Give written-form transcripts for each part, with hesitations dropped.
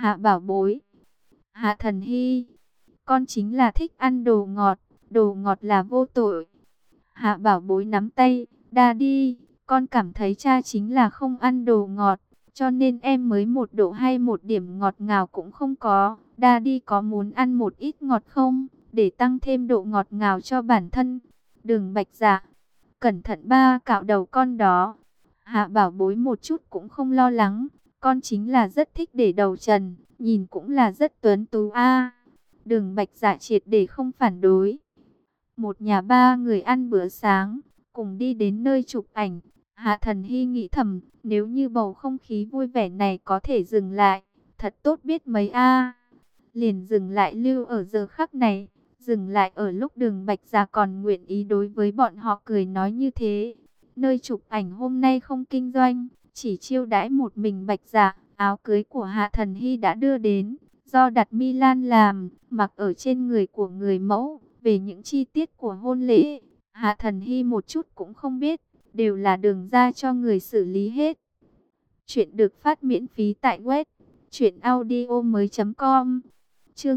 Hạ Bảo Bối, Hạ Thần Hy, con chính là thích ăn đồ ngọt là vô tội. Hạ Bảo Bối nắm tay, Daddy, con cảm thấy cha chính là không ăn đồ ngọt, cho nên em mới một độ hay một điểm ngọt ngào cũng không có. Daddy có muốn ăn một ít ngọt không, để tăng thêm độ ngọt ngào cho bản thân? Đường Bạch Dạ, cẩn thận ba cạo đầu con đó. Hạ Bảo Bối một chút cũng không lo lắng, con chính là rất thích để đầu trần, nhìn cũng là rất tuấn tú a. Đường Bạch Dạ triệt để không phản đối. Một nhà ba người ăn bữa sáng, cùng đi đến nơi chụp ảnh. Hạ Thần Hy nghĩ thầm, nếu như bầu không khí vui vẻ này có thể dừng lại, thật tốt biết mấy a. Liền dừng lại lưu ở giờ khắc này, dừng lại ở lúc Đường Bạch Dạ còn nguyện ý đối với bọn họ cười nói như thế. Nơi chụp ảnh hôm nay không kinh doanh, chỉ chiêu đãi một mình Bạch Dạ. Áo cưới của Hạ Thần Hy đã đưa đến, do đặt Milan làm, mặc ở trên người của người mẫu. Về những chi tiết của hôn lễ, Hạ Thần Hy một chút cũng không biết, đều là Đường ra cho người xử lý hết. Chuyện được phát miễn phí tại web truyệnaudiomoi.com. Chương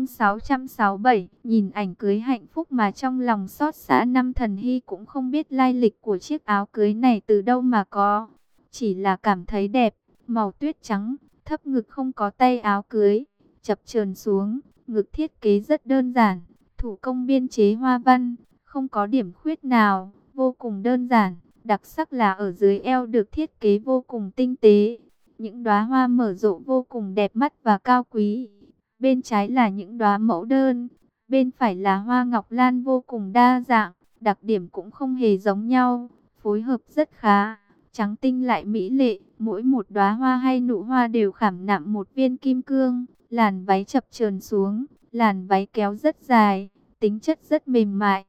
667, nhìn ảnh cưới hạnh phúc mà trong lòng xót xa. Năm Thần Hy cũng không biết lai lịch của chiếc áo cưới này từ đâu mà có, chỉ là cảm thấy đẹp, màu tuyết trắng, thấp ngực không có tay áo cưới, chập chờn xuống, ngực thiết kế rất đơn giản, thủ công biên chế hoa văn, không có điểm khuyết nào, vô cùng đơn giản. Đặc sắc là ở dưới eo được thiết kế vô cùng tinh tế, những đóa hoa nở rộ vô cùng đẹp mắt và cao quý. Bên trái là những đóa mẫu đơn, bên phải là hoa ngọc lan vô cùng đa dạng, đặc điểm cũng không hề giống nhau, phối hợp rất khá, trắng tinh lại mỹ lệ. Mỗi một đóa hoa hay nụ hoa đều khảm nạm một viên kim cương. Làn váy chập chờn xuống, làn váy kéo rất dài, tính chất rất mềm mại.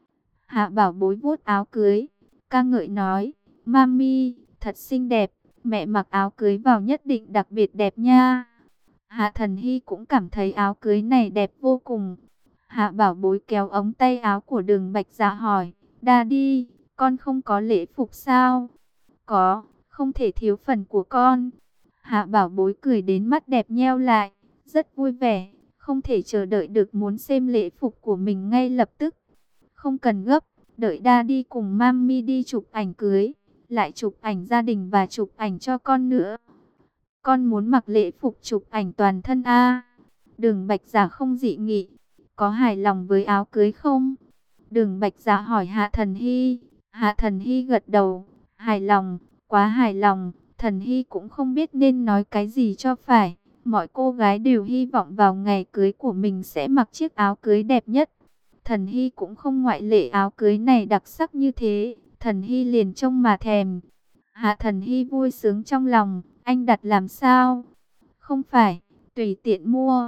Hạ Bảo Bối vuốt áo cưới, ca ngợi nói, Mami, thật xinh đẹp, mẹ mặc áo cưới vào nhất định đặc biệt đẹp nha. Hạ Thần Hy cũng cảm thấy áo cưới này đẹp vô cùng. Hạ Bảo Bối kéo ống tay áo của Đường Bạch Dạ hỏi, Daddy, con không có lễ phục sao? Có, không thể thiếu phần của con. Hạ Bảo Bối cười đến mắt đẹp nheo lại, rất vui vẻ, không thể chờ đợi được muốn xem lễ phục của mình ngay lập tức. Không cần gấp, đợi Daddy cùng Mami đi chụp ảnh cưới, lại chụp ảnh gia đình và chụp ảnh cho con nữa. Con muốn mặc lễ phục chụp ảnh toàn thân a. Đường Bạch Dạ không dị nghị, có hài lòng với áo cưới không? Đường Bạch Dạ hỏi Hạ Thần Hy. Hạ Thần Hy gật đầu, hài lòng, quá hài lòng. Thần Hy cũng không biết nên nói cái gì cho phải. Mọi cô gái đều hy vọng vào ngày cưới của mình sẽ mặc chiếc áo cưới đẹp nhất. Thần Hy cũng không ngoại lệ, áo cưới này đặc sắc như thế, Thần Hy liền trông mà thèm. Hạ Thần Hy vui sướng trong lòng, anh đặt làm sao? Không phải, tùy tiện mua.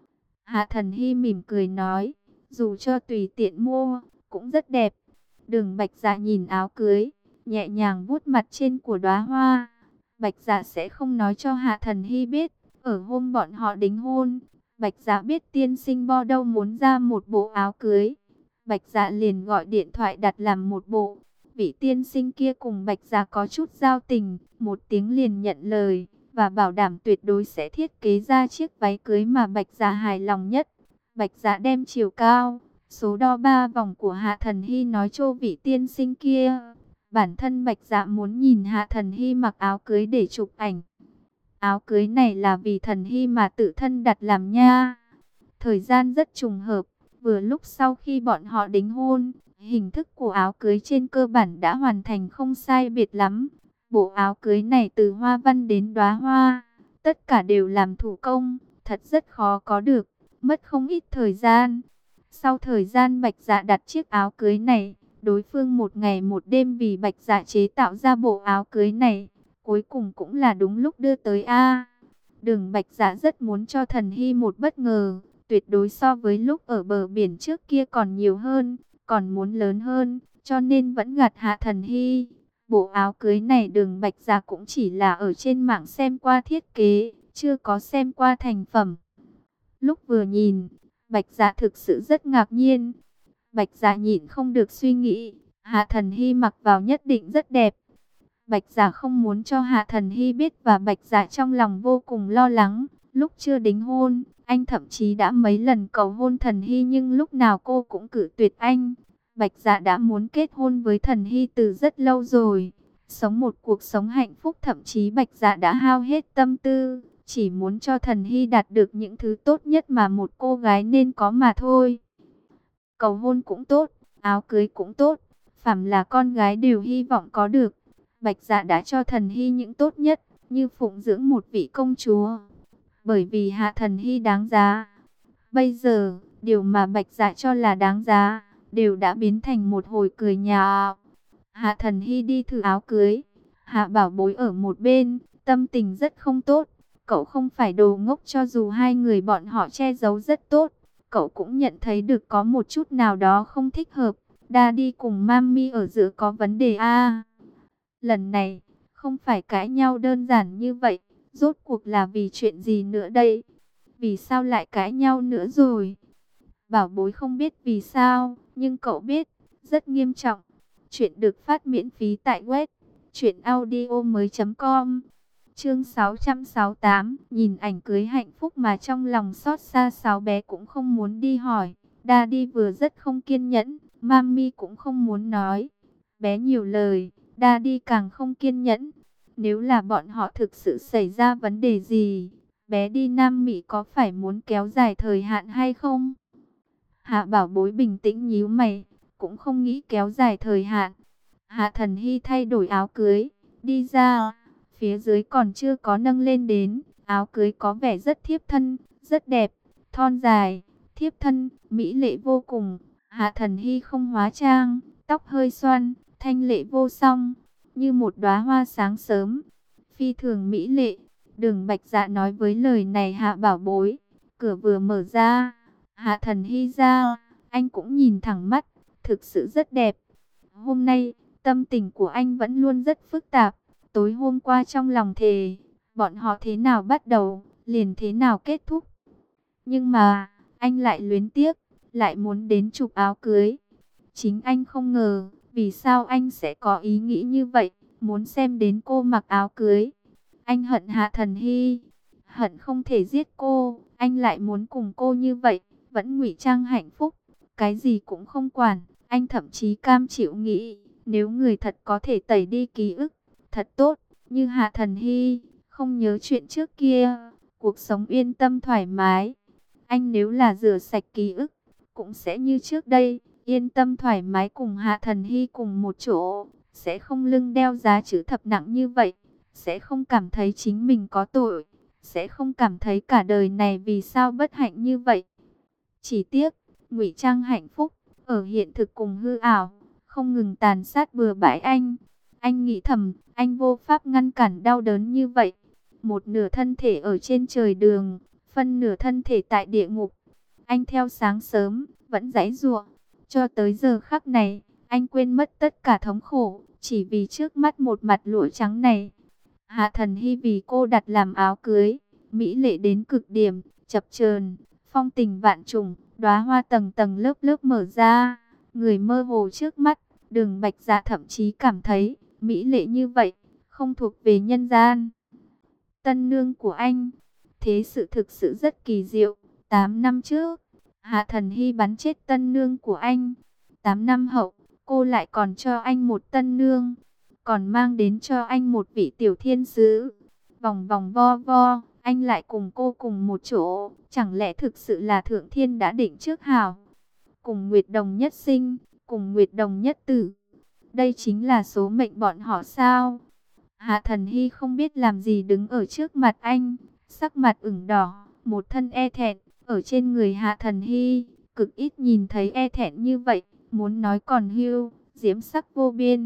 Hạ Thần Hy mỉm cười nói, dù cho tùy tiện mua, cũng rất đẹp. Đường Bạch Dạ nhìn áo cưới, nhẹ nhàng vuốt mặt trên của đóa hoa. Bạch Dạ sẽ không nói cho Hạ Thần Hy biết, ở hôm bọn họ đính hôn, Bạch Dạ biết tiên sinh Bordeaux muốn ra một bộ áo cưới. Bạch Dạ liền gọi điện thoại đặt làm một bộ. Vị tiên sinh kia cùng Bạch Dạ có chút giao tình, một tiếng liền nhận lời, và bảo đảm tuyệt đối sẽ thiết kế ra chiếc váy cưới mà Bạch Dạ hài lòng nhất. Bạch Dạ đem chiều cao, số đo 3 vòng của Hạ Thần Hy nói cho vị tiên sinh kia. Bản thân Bạch Dạ muốn nhìn Hạ Thần Hy mặc áo cưới để chụp ảnh. Áo cưới này là vì Thần Hy mà tự thân đặt làm nha. Thời gian rất trùng hợp, vừa lúc sau khi bọn họ đính hôn, hình thức của áo cưới trên cơ bản đã hoàn thành không sai biệt lắm. Bộ áo cưới này từ hoa văn đến đóa hoa, tất cả đều làm thủ công, thật rất khó có được, mất không ít thời gian. Sau thời gian Bạch Dạ đặt chiếc áo cưới này, đối phương một ngày một đêm vì Bạch Dạ chế tạo ra bộ áo cưới này, cuối cùng cũng là đúng lúc đưa tới a. Đường Bạch Dạ rất muốn cho Thần Hy một bất ngờ, tuyệt đối so với lúc ở bờ biển trước kia còn nhiều hơn, còn muốn lớn hơn, cho nên vẫn gạt Hạ Thần Hy. Bộ áo cưới này Đường Bạch Dạ cũng chỉ là ở trên mạng xem qua thiết kế, chưa có xem qua thành phẩm. Lúc vừa nhìn, Bạch Dạ thực sự rất ngạc nhiên. Bạch Dạ nhịn không được suy nghĩ, Hạ Thần Hy mặc vào nhất định rất đẹp. Bạch Dạ không muốn cho Hạ Thần Hy biết và Bạch Dạ trong lòng vô cùng lo lắng. Lúc chưa đính hôn, anh thậm chí đã mấy lần cầu hôn Thần Hy nhưng lúc nào cô cũng cự tuyệt anh. Bạch Dạ đã muốn kết hôn với Thần Hy từ rất lâu rồi. Sống một cuộc sống hạnh phúc, thậm chí Bạch Dạ đã hao hết tâm tư, chỉ muốn cho Thần Hy đạt được những thứ tốt nhất mà một cô gái nên có mà thôi. Cầu hôn cũng tốt, áo cưới cũng tốt, phàm là con gái đều hy vọng có được. Bạch Dạ đã cho Thần Hy những tốt nhất, như phụng dưỡng một vị công chúa. Bởi vì Hạ Thần Hy đáng giá. Bây giờ, điều mà Bạch Dạ cho là đáng giá, đều đã biến thành một hồi cười nhạo. Hạ Thần Hy đi thử áo cưới. Hạ Bảo Bối ở một bên, tâm tình rất không tốt. Cậu không phải đồ ngốc, cho dù hai người bọn họ che giấu rất tốt. Cậu cũng nhận thấy được có một chút nào đó không thích hợp. Daddy cùng Mami ở giữa có vấn đề a. Lần này, không phải cãi nhau đơn giản như vậy. Rốt cuộc là vì chuyện gì nữa đây? Vì sao lại cãi nhau nữa rồi? Bảo Bối không biết vì sao, nhưng cậu biết, rất nghiêm trọng. Chuyện được phát miễn phí tại web truyệnaudiomoi.com. Chương 668, nhìn ảnh cưới hạnh phúc mà trong lòng xót xa. Sáu bé cũng không muốn đi hỏi. Daddy vừa rất không kiên nhẫn, Mami cũng không muốn nói. Bé nhiều lời, Daddy càng không kiên nhẫn. Nếu là bọn họ thực sự xảy ra vấn đề gì, bé đi Nam Mỹ có phải muốn kéo dài thời hạn hay không? Hạ Bảo Bối bình tĩnh nhíu mày, cũng không nghĩ kéo dài thời hạn. Hạ Thần Hy thay đổi áo cưới, đi ra, phía dưới còn chưa có nâng lên đến. Áo cưới có vẻ rất thiếp thân, rất đẹp, thon dài, thiếp thân, mỹ lệ vô cùng. Hạ Thần Hy không hóa trang, tóc hơi xoăn, thanh lệ vô song, như một đóa hoa sáng sớm, phi thường mỹ lệ. Đường Bạch Dạ nói với lời này Hạ Bảo Bối. Cửa vừa mở ra, Hạ Thần Hy ra, anh cũng nhìn thẳng mắt, thực sự rất đẹp. Hôm nay, tâm tình của anh vẫn luôn rất phức tạp. Tối hôm qua trong lòng thề, bọn họ thế nào bắt đầu, liền thế nào kết thúc. Nhưng mà, anh lại luyến tiếc, lại muốn đến chụp áo cưới. Chính anh không ngờ, vì sao anh sẽ có ý nghĩ như vậy, muốn xem đến cô mặc áo cưới. Anh hận Hạ Thần Hy, hận không thể giết cô, anh lại muốn cùng cô như vậy, vẫn ngụy trang hạnh phúc, cái gì cũng không quản. Anh thậm chí cam chịu nghĩ, nếu người thật có thể tẩy đi ký ức, thật tốt, như Hạ Thần Hy, không nhớ chuyện trước kia, cuộc sống yên tâm thoải mái. Anh nếu là rửa sạch ký ức, cũng sẽ như trước đây, yên tâm thoải mái cùng Hạ Thần Hy cùng một chỗ, sẽ không lưng đeo giá chữ thập nặng như vậy, sẽ không cảm thấy chính mình có tội, sẽ không cảm thấy cả đời này vì sao bất hạnh như vậy. Chỉ tiếc, ngụy trang hạnh phúc, ở hiện thực cùng hư ảo, không ngừng tàn sát bừa bãi anh. Anh nghĩ thầm, anh vô pháp ngăn cản đau đớn như vậy. Một nửa thân thể ở trên trời đường, phân nửa thân thể tại địa ngục. Anh theo sáng sớm, vẫn giãy giụa. Cho tới giờ khắc này, anh quên mất tất cả thống khổ, chỉ vì trước mắt một mặt lụa trắng này. Hạ Thần Hy vì cô đặt làm áo cưới, mỹ lệ đến cực điểm, chập chờn, phong tình vạn trùng, đóa hoa tầng tầng lớp lớp mở ra, người mơ hồ trước mắt. Đường Bạch Dạ thậm chí cảm thấy, mỹ lệ như vậy, không thuộc về nhân gian. Tân nương của anh, thế sự thực sự rất kỳ diệu. 8 năm trước, Hạ Thần Hy bắn chết tân nương của anh. 8 năm hậu, cô lại còn cho anh một tân nương, còn mang đến cho anh một vị tiểu thiên sứ. Vòng vòng vo vo, anh lại cùng cô cùng một chỗ, chẳng lẽ thực sự là thượng thiên đã định trước hảo? Cùng Nguyệt Đồng nhất sinh, cùng Nguyệt Đồng nhất tử. Đây chính là số mệnh bọn họ sao? Hạ Thần Hy không biết làm gì đứng ở trước mặt anh, sắc mặt ửng đỏ, một thân e thẹn. Ở trên người Hạ Thần Hy, cực ít nhìn thấy e thẹn như vậy, muốn nói còn hưu, diễm sắc vô biên.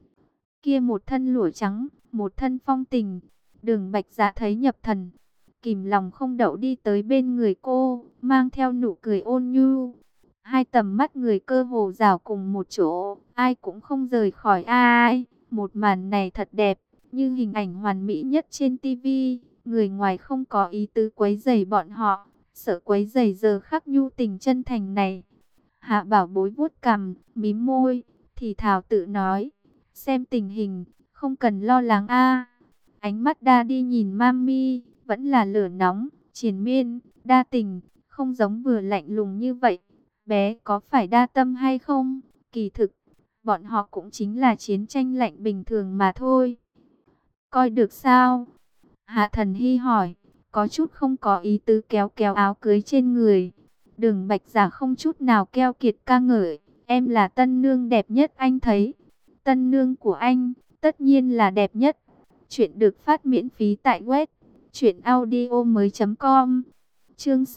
Kia một thân lụa trắng, một thân phong tình. Đường Bạch Dạ thấy nhập thần, kìm lòng không đậu đi tới bên người cô, mang theo nụ cười ôn nhu. Hai tầm mắt người cơ hồ rảo cùng một chỗ, ai cũng không rời khỏi ai. Một màn này thật đẹp, như hình ảnh hoàn mỹ nhất trên tivi. Người ngoài không có ý tứ quấy rầy bọn họ, sợ quấy rầy giờ khắc nhu tình chân thành này. Hạ Bảo Bối vuốt cằm, mím môi, thì thào tự nói, xem tình hình, không cần lo lắng a. Ánh mắt Daddy nhìn Mami, vẫn là lửa nóng, triền miên, đa tình, không giống vừa lạnh lùng như vậy. Bé có phải đa tâm hay không? Kỳ thực, bọn họ cũng chính là chiến tranh lạnh bình thường mà thôi. Coi được sao? Hạ Thần Hy hỏi, có chút không có ý tứ kéo kéo áo cưới trên người. Đường Bạch Giả không chút nào keo kiệt ca ngợi, em là tân nương đẹp nhất anh thấy. Tân nương của anh, tất nhiên là đẹp nhất. Chuyện được phát miễn phí tại web truyệnaudiomoi.com. Chương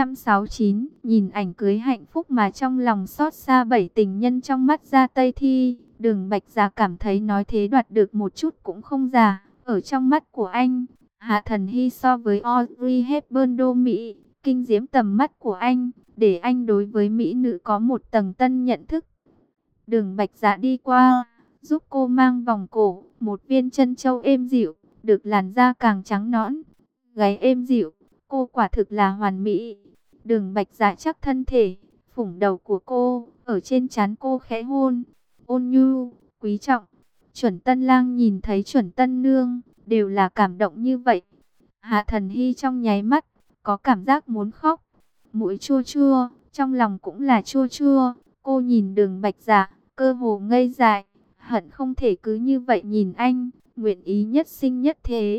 669, nhìn ảnh cưới hạnh phúc mà trong lòng xót xa bảy tình nhân trong mắt Gia Tây Thi. Đường Bạch Giả cảm thấy nói thế đoạt được một chút cũng không giả. Ở trong mắt của anh, Hạ Thần Hy so với Audrey Hepburn đô Mỹ, kinh diễm tầm mắt của anh, để anh đối với mỹ nữ có một tầng tân nhận thức. Đường Bạch Dạ đi qua, giúp cô mang vòng cổ, một viên chân châu êm dịu, được làn da càng trắng nõn, gáy êm dịu, cô quả thực là hoàn mỹ. Đường Bạch Dạ chắc thân thể, phủng đầu của cô, ở trên trán cô khẽ hôn, ôn nhu, quý trọng. Chuẩn tân lang nhìn thấy chuẩn tân nương, đều là cảm động như vậy. Hạ Thần Hy trong nháy mắt, có cảm giác muốn khóc. Mũi chua chua, trong lòng cũng là chua chua. Cô nhìn Đường Bạch Dạ, cơ hồ ngây dại, hận không thể cứ như vậy nhìn anh, nguyện ý nhất sinh nhất thế.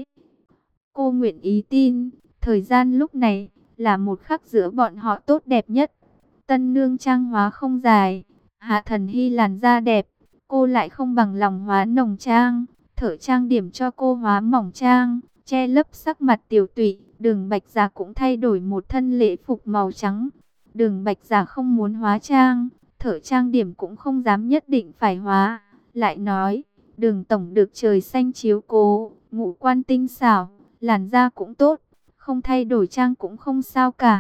Cô nguyện ý tin, thời gian lúc này, là một khắc giữa bọn họ tốt đẹp nhất. Tân nương trang hóa không dài, Hạ Thần Hy làn da đẹp, cô lại không bằng lòng hóa nồng trang, thợ trang điểm cho cô hóa mỏng trang, che lấp sắc mặt tiểu tụy. Đường Bạch Giả cũng thay đổi một thân lễ phục màu trắng. Đường Bạch Giả không muốn hóa trang, thợ trang điểm cũng không dám nhất định phải hóa. Lại nói, Đường tổng được trời xanh chiếu cố, ngũ quan tinh xảo, làn da cũng tốt, không thay đổi trang cũng không sao cả.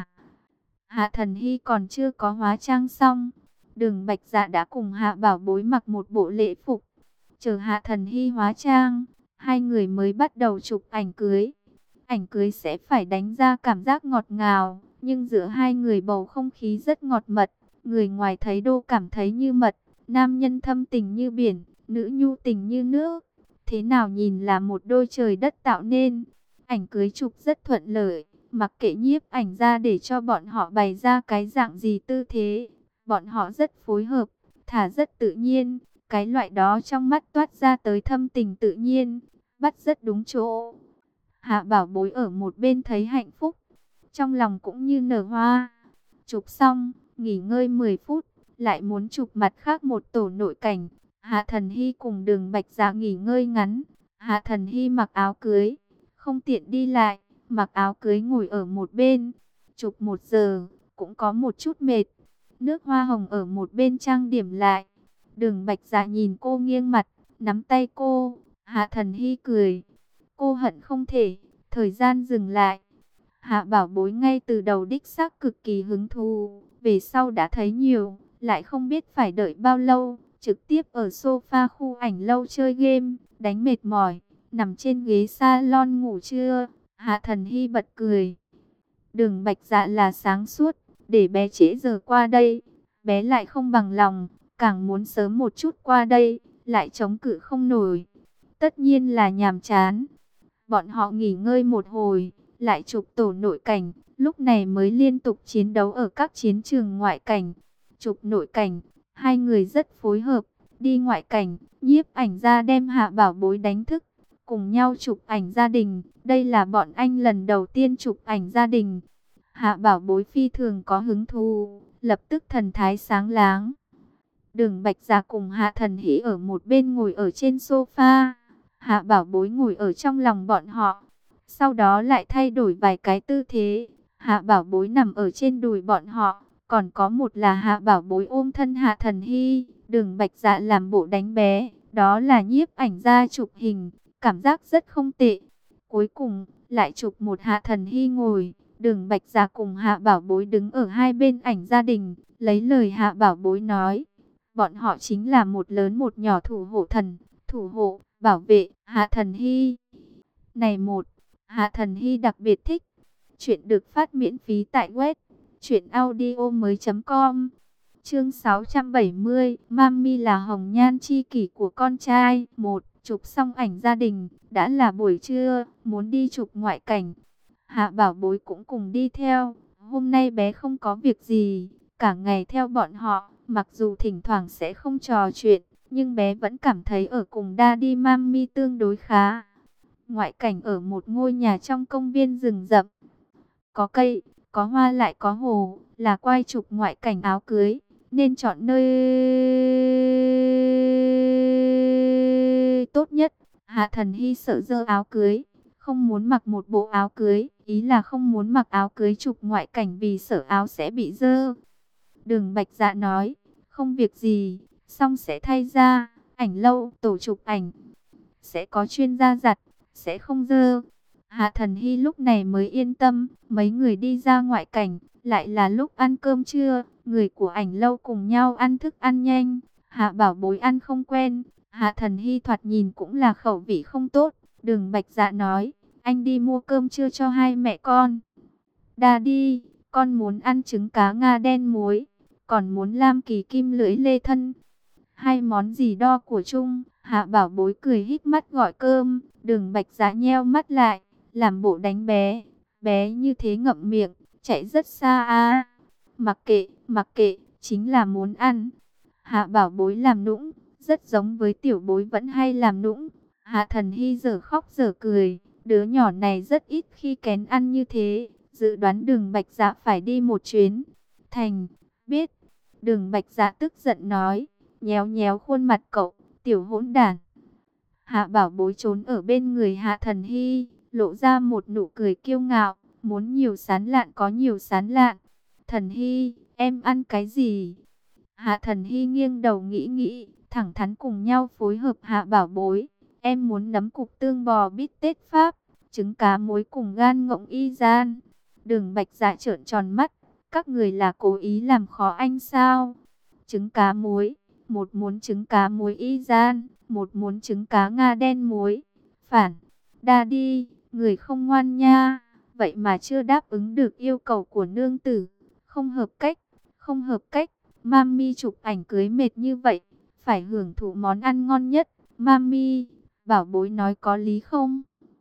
Hạ Thần Hy còn chưa có hóa trang xong, Đường Bạch Dạ đã cùng Hạ Bảo Bối mặc một bộ lễ phục. Chờ Hạ Thần Hy hóa trang, hai người mới bắt đầu chụp ảnh cưới. Ảnh cưới sẽ phải đánh ra cảm giác ngọt ngào, nhưng giữa hai người bầu không khí rất ngọt mật. Người ngoài thấy đô cảm thấy như mật, nam nhân thâm tình như biển, nữ nhu tình như nước. Thế nào nhìn là một đôi trời đất tạo nên. Ảnh cưới chụp rất thuận lợi, mặc kệ nhiếp ảnh ra để cho bọn họ bày ra cái dạng gì tư thế. Bọn họ rất phối hợp, thả rất tự nhiên. Cái loại đó trong mắt toát ra tới thâm tình tự nhiên, bắt rất đúng chỗ. Hạ Bảo Bối ở một bên thấy hạnh phúc, trong lòng cũng như nở hoa. Chụp xong, nghỉ ngơi 10 phút, lại muốn chụp mặt khác một tổ nội cảnh. Hạ Thần Hy cùng Đường Bạch Dạ nghỉ ngơi ngắn. Hạ Thần Hy mặc áo cưới, không tiện đi lại, mặc áo cưới ngồi ở một bên. Chụp 1 giờ, cũng có một chút mệt. Nước hoa hồng ở một bên trang điểm lại. Đường Bạch Dạ nhìn cô nghiêng mặt, nắm tay cô. Hạ Thần Hy cười. Cô hận không thể, thời gian dừng lại. Hạ Bảo Bối ngay từ đầu đích xác cực kỳ hứng thú. Về sau đã thấy nhiều, lại không biết phải đợi bao lâu. Trực tiếp ở sofa khu ảnh lâu chơi game, đánh mệt mỏi, nằm trên ghế salon ngủ trưa. Hạ Thần Hy bật cười. Đường Bạch Dạ là sáng suốt, để bé trễ giờ qua đây. Bé lại không bằng lòng, càng muốn sớm một chút qua đây, lại chống cự không nổi. Tất nhiên là nhàm chán. Bọn họ nghỉ ngơi một hồi, lại chụp tổ nội cảnh, lúc này mới liên tục chiến đấu ở các chiến trường ngoại cảnh. Chụp nội cảnh, hai người rất phối hợp, đi ngoại cảnh, nhiếp ảnh ra đem Hạ Bảo Bối đánh thức, cùng nhau chụp ảnh gia đình. Đây là bọn anh lần đầu tiên chụp ảnh gia đình. Hạ Bảo Bối phi thường có hứng thú, lập tức thần thái sáng láng. Đường Bạch Dạ cùng Hạ Thần Hỷ ở một bên ngồi ở trên sofa. Hạ Bảo Bối ngồi ở trong lòng bọn họ. Sau đó lại thay đổi vài cái tư thế. Hạ Bảo Bối nằm ở trên đùi bọn họ. Còn có một là Hạ Bảo Bối ôm thân Hạ Thần Hy. Đường Bạch Dạ làm bộ đánh bé. Đó là nhiếp ảnh ra chụp hình. Cảm giác rất không tệ. Cuối cùng lại chụp một Hạ Thần Hy ngồi. Đường Bạch Dạ cùng Hạ Bảo Bối đứng ở hai bên ảnh gia đình. Lấy lời Hạ Bảo Bối nói, bọn họ chính là một lớn một nhỏ thủ hộ thần, thủ hộ, bảo vệ Hạ Thần Hy. Này một, Hạ Thần Hy đặc biệt thích. Chuyện được phát miễn phí tại web truyệnaudiomoi.com. Chương 670, Mami là hồng nhan chi kỷ của con trai. Một, chụp xong ảnh gia đình, đã là buổi trưa, muốn đi chụp ngoại cảnh. Hạ Bảo Bối cũng cùng đi theo. Hôm nay bé không có việc gì, cả ngày theo bọn họ, mặc dù thỉnh thoảng sẽ không trò chuyện, nhưng bé vẫn cảm thấy ở cùng Daddy Mami tương đối khá. Ngoại cảnh ở một ngôi nhà trong công viên rừng rậm. Có cây, có hoa lại có hồ, là quay chụp ngoại cảnh áo cưới, nên chọn nơi tốt nhất. Hạ Thần Hy sợ dơ áo cưới, không muốn mặc một bộ áo cưới, ý là không muốn mặc áo cưới chụp ngoại cảnh vì sợ áo sẽ bị dơ. Đường Bạch Dạ nói, không việc gì, xong sẽ thay ra, ảnh lâu, tổ chụp ảnh, sẽ có chuyên gia giặt, sẽ không dơ. Hạ Thần Hy lúc này mới yên tâm, mấy người đi ra ngoại cảnh, lại là lúc ăn cơm trưa, người của ảnh lâu cùng nhau ăn thức ăn nhanh. Hạ Bảo Bối ăn không quen, Hạ Thần Hy thoạt nhìn cũng là khẩu vị không tốt. Đường Bạch Dạ nói, anh đi mua cơm trưa cho hai mẹ con. Daddy, con muốn ăn trứng cá Nga đen muối, còn muốn lam kỳ kim lưỡi lê thân. Hai món gì đo của chung. Hạ Bảo Bối cười híp mắt gọi cơm. Đường Bạch Dạ nheo mắt lại, làm bộ đánh bé. Bé như thế ngậm miệng, chạy rất xa à. Mặc kệ, chính là muốn ăn. Hạ Bảo Bối làm nũng, rất giống với Tiểu Bối vẫn hay làm nũng. Hạ Thần Hy giờ khóc giờ cười, đứa nhỏ này rất ít khi kén ăn như thế. Dự đoán Đường Bạch Dạ phải đi một chuyến. Thành, biết. Đường Bạch Dạ tức giận nói, nhéo nhéo khuôn mặt cậu, tiểu hỗn đản. Hạ Bảo Bối trốn ở bên người Hạ Thần Hy, lộ ra một nụ cười kiêu ngạo, muốn nhiều sán lạn có nhiều sán lạn. Thần Hy, em ăn cái gì? Hạ Thần Hy nghiêng đầu nghĩ nghĩ, thẳng thắn cùng nhau phối hợp Hạ Bảo Bối. Em muốn nấm cục tương bò bít tết Pháp, trứng cá muối cùng gan ngỗng y gian. Đường Bạch Dạ trợn tròn mắt, các người là cố ý làm khó anh sao? Trứng cá muối, một muốn trứng cá muối y gian, một muốn trứng cá Nga đen muối. Phản, Daddy, người không ngoan nha, vậy mà chưa đáp ứng được yêu cầu của nương tử. Không hợp cách, không hợp cách. Mami chụp ảnh cưới mệt như vậy, phải hưởng thụ món ăn ngon nhất. Mami, Bảo Bối nói có lý không?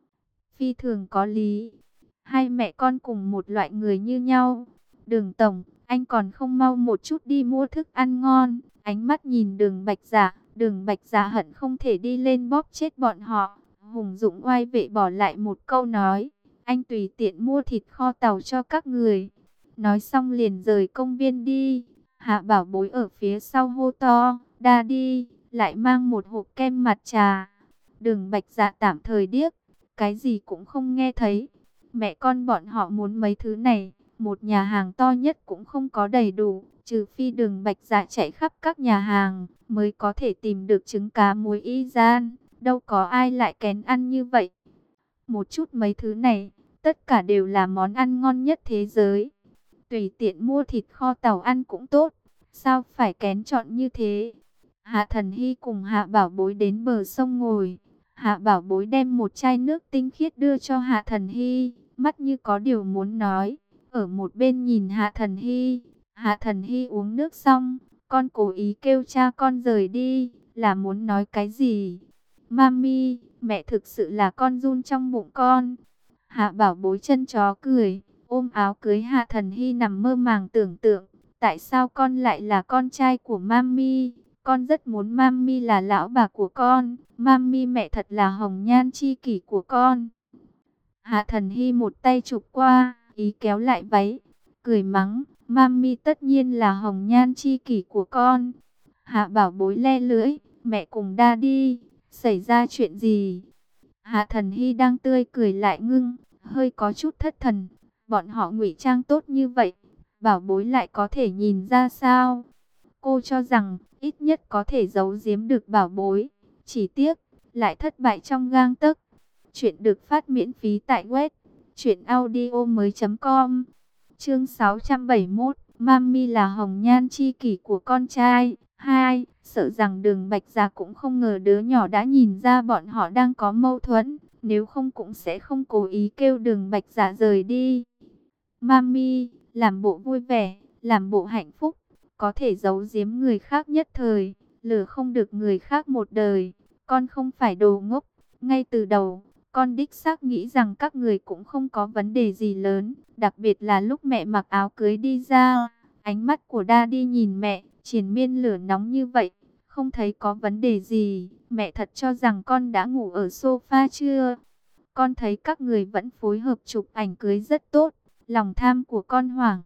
Phi thường có lý. Hai mẹ con cùng một loại người như nhau. Đường Tổng, anh còn không mau một chút đi mua thức ăn ngon. Ánh mắt nhìn Đường Bạch Dạ, Đường Bạch Dạ hận không thể đi lên bóp chết bọn họ. Hùng Dũng oai vệ bỏ lại một câu nói, anh tùy tiện mua thịt kho tàu cho các người. Nói xong liền rời công viên đi. Hạ Bảo Bối ở phía sau hô to, Daddy, lại mang một hộp kem mặt trà. Đường Bạch Dạ tạm thời điếc, cái gì cũng không nghe thấy. Mẹ con bọn họ muốn mấy thứ này, một nhà hàng to nhất cũng không có đầy đủ, trừ phi Đường Bạch Dạ chạy khắp các nhà hàng, mới có thể tìm được trứng cá muối y gian. Đâu có ai lại kén ăn như vậy. Một chút mấy thứ này, tất cả đều là món ăn ngon nhất thế giới. Tùy tiện mua thịt kho tàu ăn cũng tốt, sao phải kén chọn như thế? Hạ Thần Hy cùng Hạ Bảo Bối đến bờ sông ngồi. Hạ Bảo Bối đem một chai nước tinh khiết đưa cho Hạ Thần Hy, mắt như có điều muốn nói. Ở một bên nhìn Hạ Thần Hy, Hạ Thần Hy uống nước xong, con cố ý kêu cha con rời đi, là muốn nói cái gì? Mami, mẹ thực sự là con giun trong bụng con. Hạ Bảo Bối chân chó cười, ôm áo cưới Hạ Thần Hy nằm mơ màng tưởng tượng. Tại sao con lại là con trai của Mami? Con rất muốn Mami là lão bà của con. Mami mẹ thật là hồng nhan chi kỷ của con. Hạ Thần Hy một tay chụp qua, ý kéo lại váy, cười mắng, Mami tất nhiên là hồng nhan chi kỷ của con. Hạ Bảo Bối le lưỡi, mẹ cùng Daddy, xảy ra chuyện gì? Hạ Thần Hy đang tươi cười lại ngưng, hơi có chút thất thần. Bọn họ ngụy trang tốt như vậy, Bảo Bối lại có thể nhìn ra sao? Cô cho rằng ít nhất có thể giấu giếm được Bảo Bối, chỉ tiếc lại thất bại trong gang tấc. Chuyện được phát miễn phí tại web truyệnaudiomoi.com. Chương 671, Mami là hồng nhan chi kỷ của con trai. 2. Sợ rằng Đường Bạch Dạ cũng không ngờ đứa nhỏ đã nhìn ra bọn họ đang có mâu thuẫn, nếu không cũng sẽ không cố ý kêu Đường Bạch Dạ rời đi. Mami, làm bộ vui vẻ, làm bộ hạnh phúc, có thể giấu giếm người khác nhất thời, lừa không được người khác một đời. Con không phải đồ ngốc, ngay từ đầu, Con đích xác nghĩ rằng các người cũng không có vấn đề gì lớn, đặc biệt là lúc mẹ mặc áo cưới đi ra. Ánh mắt của Daddy nhìn mẹ, triền miên lửa nóng như vậy, không thấy có vấn đề gì. Mẹ thật cho rằng con đã ngủ ở sofa chưa? Con thấy các người vẫn phối hợp chụp ảnh cưới rất tốt, lòng tham của con hoảng.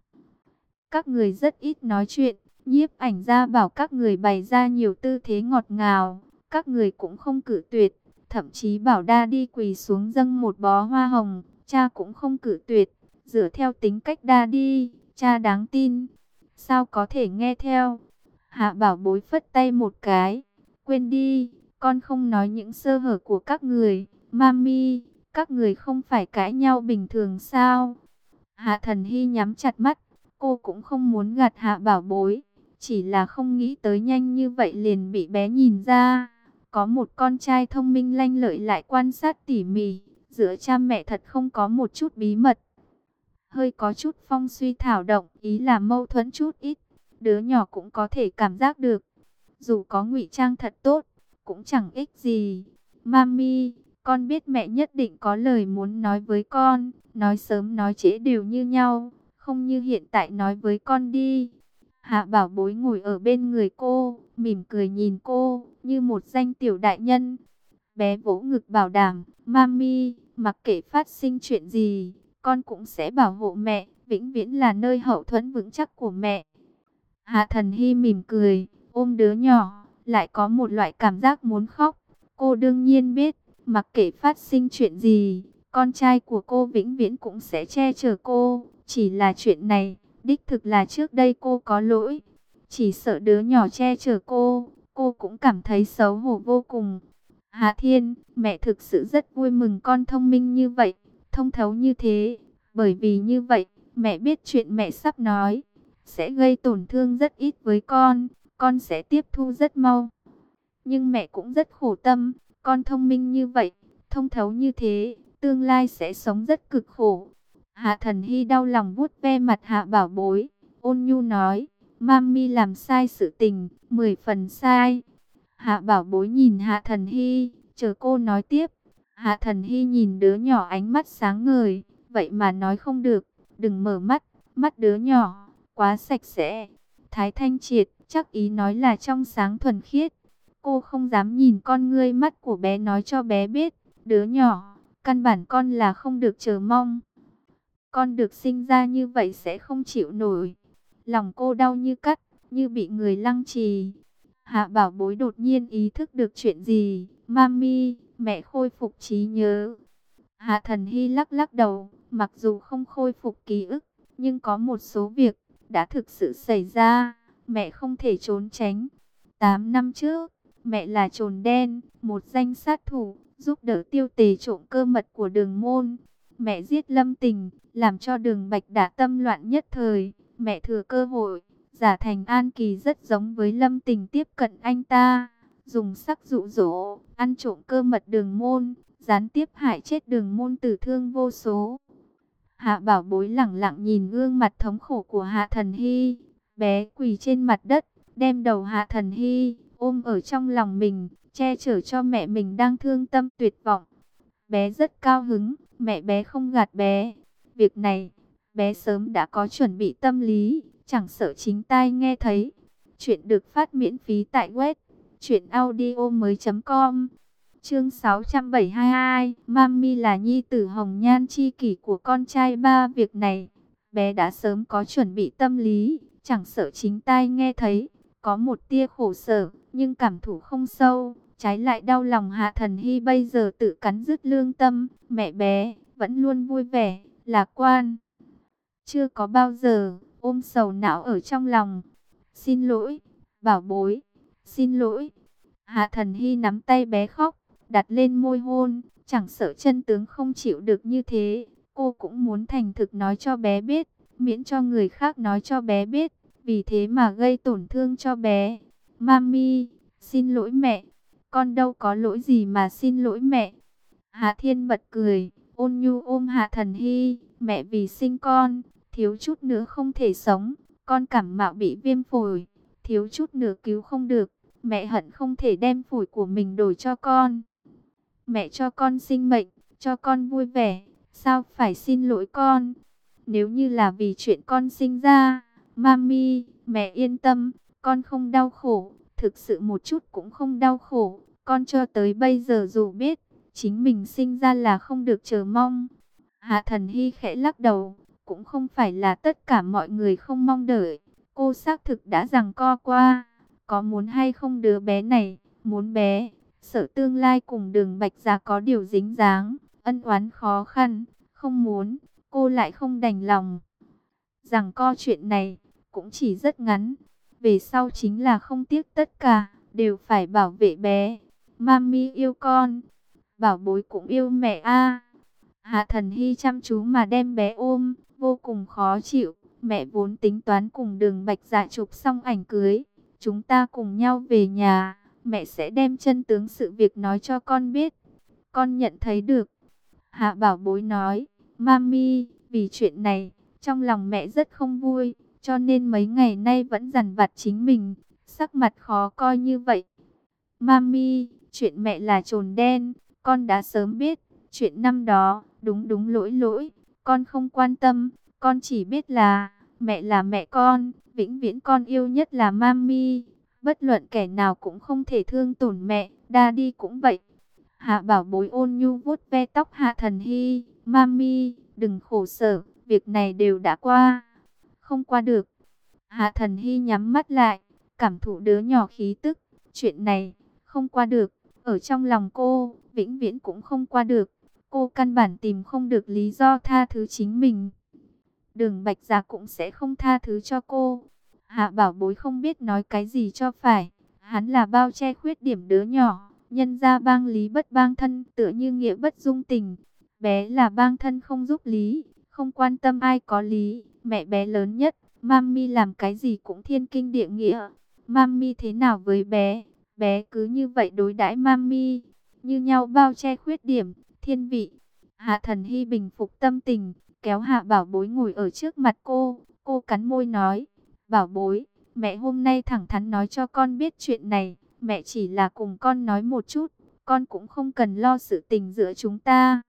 Các người rất ít nói chuyện, nhiếp ảnh gia bảo các người bày ra nhiều tư thế ngọt ngào, các người cũng không cự tuyệt, thậm chí bảo Daddy quỳ xuống dâng một bó hoa hồng, cha cũng không cự tuyệt, dựa theo tính cách Daddy, cha đáng tin, sao có thể nghe theo. Hạ Bảo Bối phất tay một cái, quên đi, con không nói những sơ hở của các người, Mami, các người không phải cãi nhau bình thường sao? Hạ Thần Hy nhắm chặt mắt. Cô cũng không muốn gạt Hạ Bảo Bối, chỉ là không nghĩ tới nhanh như vậy liền bị bé nhìn ra. Có một con trai thông minh lanh lợi lại quan sát tỉ mỉ, giữa cha mẹ thật không có một chút bí mật. Hơi có chút phong suy thảo động, ý là mâu thuẫn chút ít, đứa nhỏ cũng có thể cảm giác được. Dù có ngụy trang thật tốt, cũng chẳng ích gì. Mami, con biết mẹ nhất định có lời muốn nói với con, nói sớm nói trễ đều như nhau. Không như hiện tại nói với con đi. Hạ Bảo Bối ngồi ở bên người cô, mỉm cười nhìn cô, như một danh tiểu đại nhân. Bé vỗ ngực bảo đảm, Mami, mặc kệ phát sinh chuyện gì, con cũng sẽ bảo hộ mẹ, vĩnh viễn là nơi hậu thuẫn vững chắc của mẹ. Hạ Thần Hy mỉm cười, ôm đứa nhỏ, lại có một loại cảm giác muốn khóc. Cô đương nhiên biết, mặc kệ phát sinh chuyện gì, con trai của cô vĩnh viễn cũng sẽ che chở cô. Chỉ là chuyện này, đích thực là trước đây cô có lỗi. Chỉ sợ đứa nhỏ che chở cô cũng cảm thấy xấu hổ vô cùng. Hạ Thiên, mẹ thực sự rất vui mừng con thông minh như vậy, thông thấu như thế. Bởi vì như vậy, mẹ biết chuyện mẹ sắp nói, sẽ gây tổn thương rất ít với con sẽ tiếp thu rất mau. Nhưng mẹ cũng rất khổ tâm, con thông minh như vậy, thông thấu như thế, tương lai sẽ sống rất cực khổ. Hạ Thần Hy đau lòng vuốt ve mặt Hạ Bảo Bối, ôn nhu nói, Mami làm sai sự tình, 10 phần sai. Hạ Bảo Bối nhìn Hạ Thần Hy, chờ cô nói tiếp. Hạ Thần Hy nhìn đứa nhỏ ánh mắt sáng ngời, vậy mà nói không được, đừng mở mắt, mắt đứa nhỏ, quá sạch sẽ. Thái Thanh Triệt, chắc ý nói là trong sáng thuần khiết. Cô không dám nhìn con ngươi mắt của bé nói cho bé biết, đứa nhỏ, căn bản con là không được chờ mong. Con được sinh ra như vậy sẽ không chịu nổi. Lòng cô đau như cắt, như bị người lăng trì. Hạ Bảo Bối đột nhiên ý thức được chuyện gì. Mami, mẹ khôi phục trí nhớ. Hạ Thần Hy lắc lắc đầu, mặc dù không khôi phục ký ức, nhưng có một số việc đã thực sự xảy ra, mẹ không thể trốn tránh. 8 năm trước, mẹ là Trồn Đen, một danh sát thủ, giúp đỡ Tiêu Tề trộm cơ mật của Đường Môn. Mẹ giết Lâm Tình, làm cho Đường Bạch Đả tâm loạn nhất thời. Mẹ thừa cơ hội, giả thành An Kỳ rất giống với Lâm Tình tiếp cận anh ta, dùng sắc dụ dỗ, ăn trộm cơ mật Đường Môn, gián tiếp hại chết Đường Môn tử thương vô số. Hạ Bảo Bối lẳng lặng nhìn gương mặt thống khổ của Hạ Thần Hy, bé quỳ trên mặt đất, đem đầu Hạ Thần Hy ôm ở trong lòng mình, che chở cho mẹ mình đang thương tâm tuyệt vọng. Bé rất cao hứng, mẹ bé không gạt bé. Việc này, bé sớm đã có chuẩn bị tâm lý, chẳng sợ chính tai nghe thấy. Chuyện được phát miễn phí tại web truyệnaudiomoi.com. Chương 672, Mami là nhi tử hồng nhan chi kỷ của con trai ba. Việc này, bé đã sớm có chuẩn bị tâm lý, chẳng sợ chính tai nghe thấy. Có một tia khổ sở, nhưng cảm thụ không sâu, trái lại đau lòng Hạ Thần Hy bây giờ tự cắn rứt lương tâm. Mẹ bé vẫn luôn vui vẻ, lạc quan, chưa có bao giờ ôm sầu não ở trong lòng. Xin lỗi, Bảo Bối, xin lỗi. Hạ Thần Hy nắm tay bé khóc, đặt lên môi hôn, chẳng sợ chân tướng không chịu được như thế. Cô cũng muốn thành thực nói cho bé biết, miễn cho người khác nói cho bé biết, vì thế mà gây tổn thương cho bé. Mami, xin lỗi mẹ, con đâu có lỗi gì mà xin lỗi mẹ. Hạ Thiên bật cười, ôn nhu ôm Hạ Thần Hy, mẹ vì sinh con, thiếu chút nữa không thể sống, con cảm mạo bị viêm phổi, thiếu chút nữa cứu không được, mẹ hận không thể đem phổi của mình đổi cho con. Mẹ cho con sinh mệnh, cho con vui vẻ, sao phải xin lỗi con? Nếu như là vì chuyện con sinh ra, mami, mẹ yên tâm, con không đau khổ, thực sự một chút cũng không đau khổ. Con cho tới bây giờ dù biết, chính mình sinh ra là không được chờ mong. Hạ Thần Hy khẽ lắc đầu, cũng không phải là tất cả mọi người không mong đợi. Cô xác thực đã giằng co qua, có muốn hay không đứa bé này, muốn bé, sợ tương lai cùng Đường Bạch Gia có điều dính dáng, ân oán khó khăn, không muốn, cô lại không đành lòng. Giằng co chuyện này, cũng chỉ rất ngắn, về sau chính là không tiếc tất cả, đều phải bảo vệ bé. Mami yêu con, bảo bối cũng yêu mẹ a. Hạ Thần Hy chăm chú mà đem bé ôm, vô cùng khó chịu. Mẹ vốn tính toán cùng Đường Bạch Dạ chụp xong ảnh cưới, chúng ta cùng nhau về nhà, mẹ sẽ đem chân tướng sự việc nói cho con biết. Con nhận thấy được. Hạ Bảo Bối nói, Mami, vì chuyện này, trong lòng mẹ rất không vui, cho nên mấy ngày nay vẫn dằn vặt chính mình, sắc mặt khó coi như vậy. Mami, chuyện mẹ là trồn đen, con đã sớm biết. Chuyện năm đó, đúng lỗi, con không quan tâm, con chỉ biết là mẹ con, vĩnh viễn con yêu nhất là Mami, bất luận kẻ nào cũng không thể thương tổn mẹ, Daddy cũng vậy. Hạ Bảo Bối ôn nhu vuốt ve tóc Hạ Thần Hy, Mami, đừng khổ sở, việc này đều đã qua, không qua được. Hạ Thần Hy nhắm mắt lại, cảm thụ đứa nhỏ khí tức, chuyện này không qua được, ở trong lòng cô, vĩnh viễn cũng không qua được. Cô căn bản tìm không được lý do tha thứ chính mình. Đường Bạch Gia cũng sẽ không tha thứ cho cô. Hạ Bảo Bối không biết nói cái gì cho phải. Hắn là bao che khuyết điểm đứa nhỏ. Nhân ra bang lý bất bang thân, tựa như nghĩa bất dung tình. Bé là bang thân không giúp lý, không quan tâm ai có lý. Mẹ bé lớn nhất, Mami làm cái gì cũng thiên kinh địa nghĩa. Mami thế nào với bé? Bé cứ như vậy đối đãi Mami, như nhau bao che khuyết điểm. Thiên vị. Hạ Thần Hy bình phục tâm tình, kéo Hạ Bảo Bối ngồi ở trước mặt cô. Cô cắn môi nói, Bảo Bối, mẹ hôm nay thẳng thắn nói cho con biết chuyện này. Mẹ chỉ là cùng con nói một chút, con cũng không cần lo sự tình giữa chúng ta.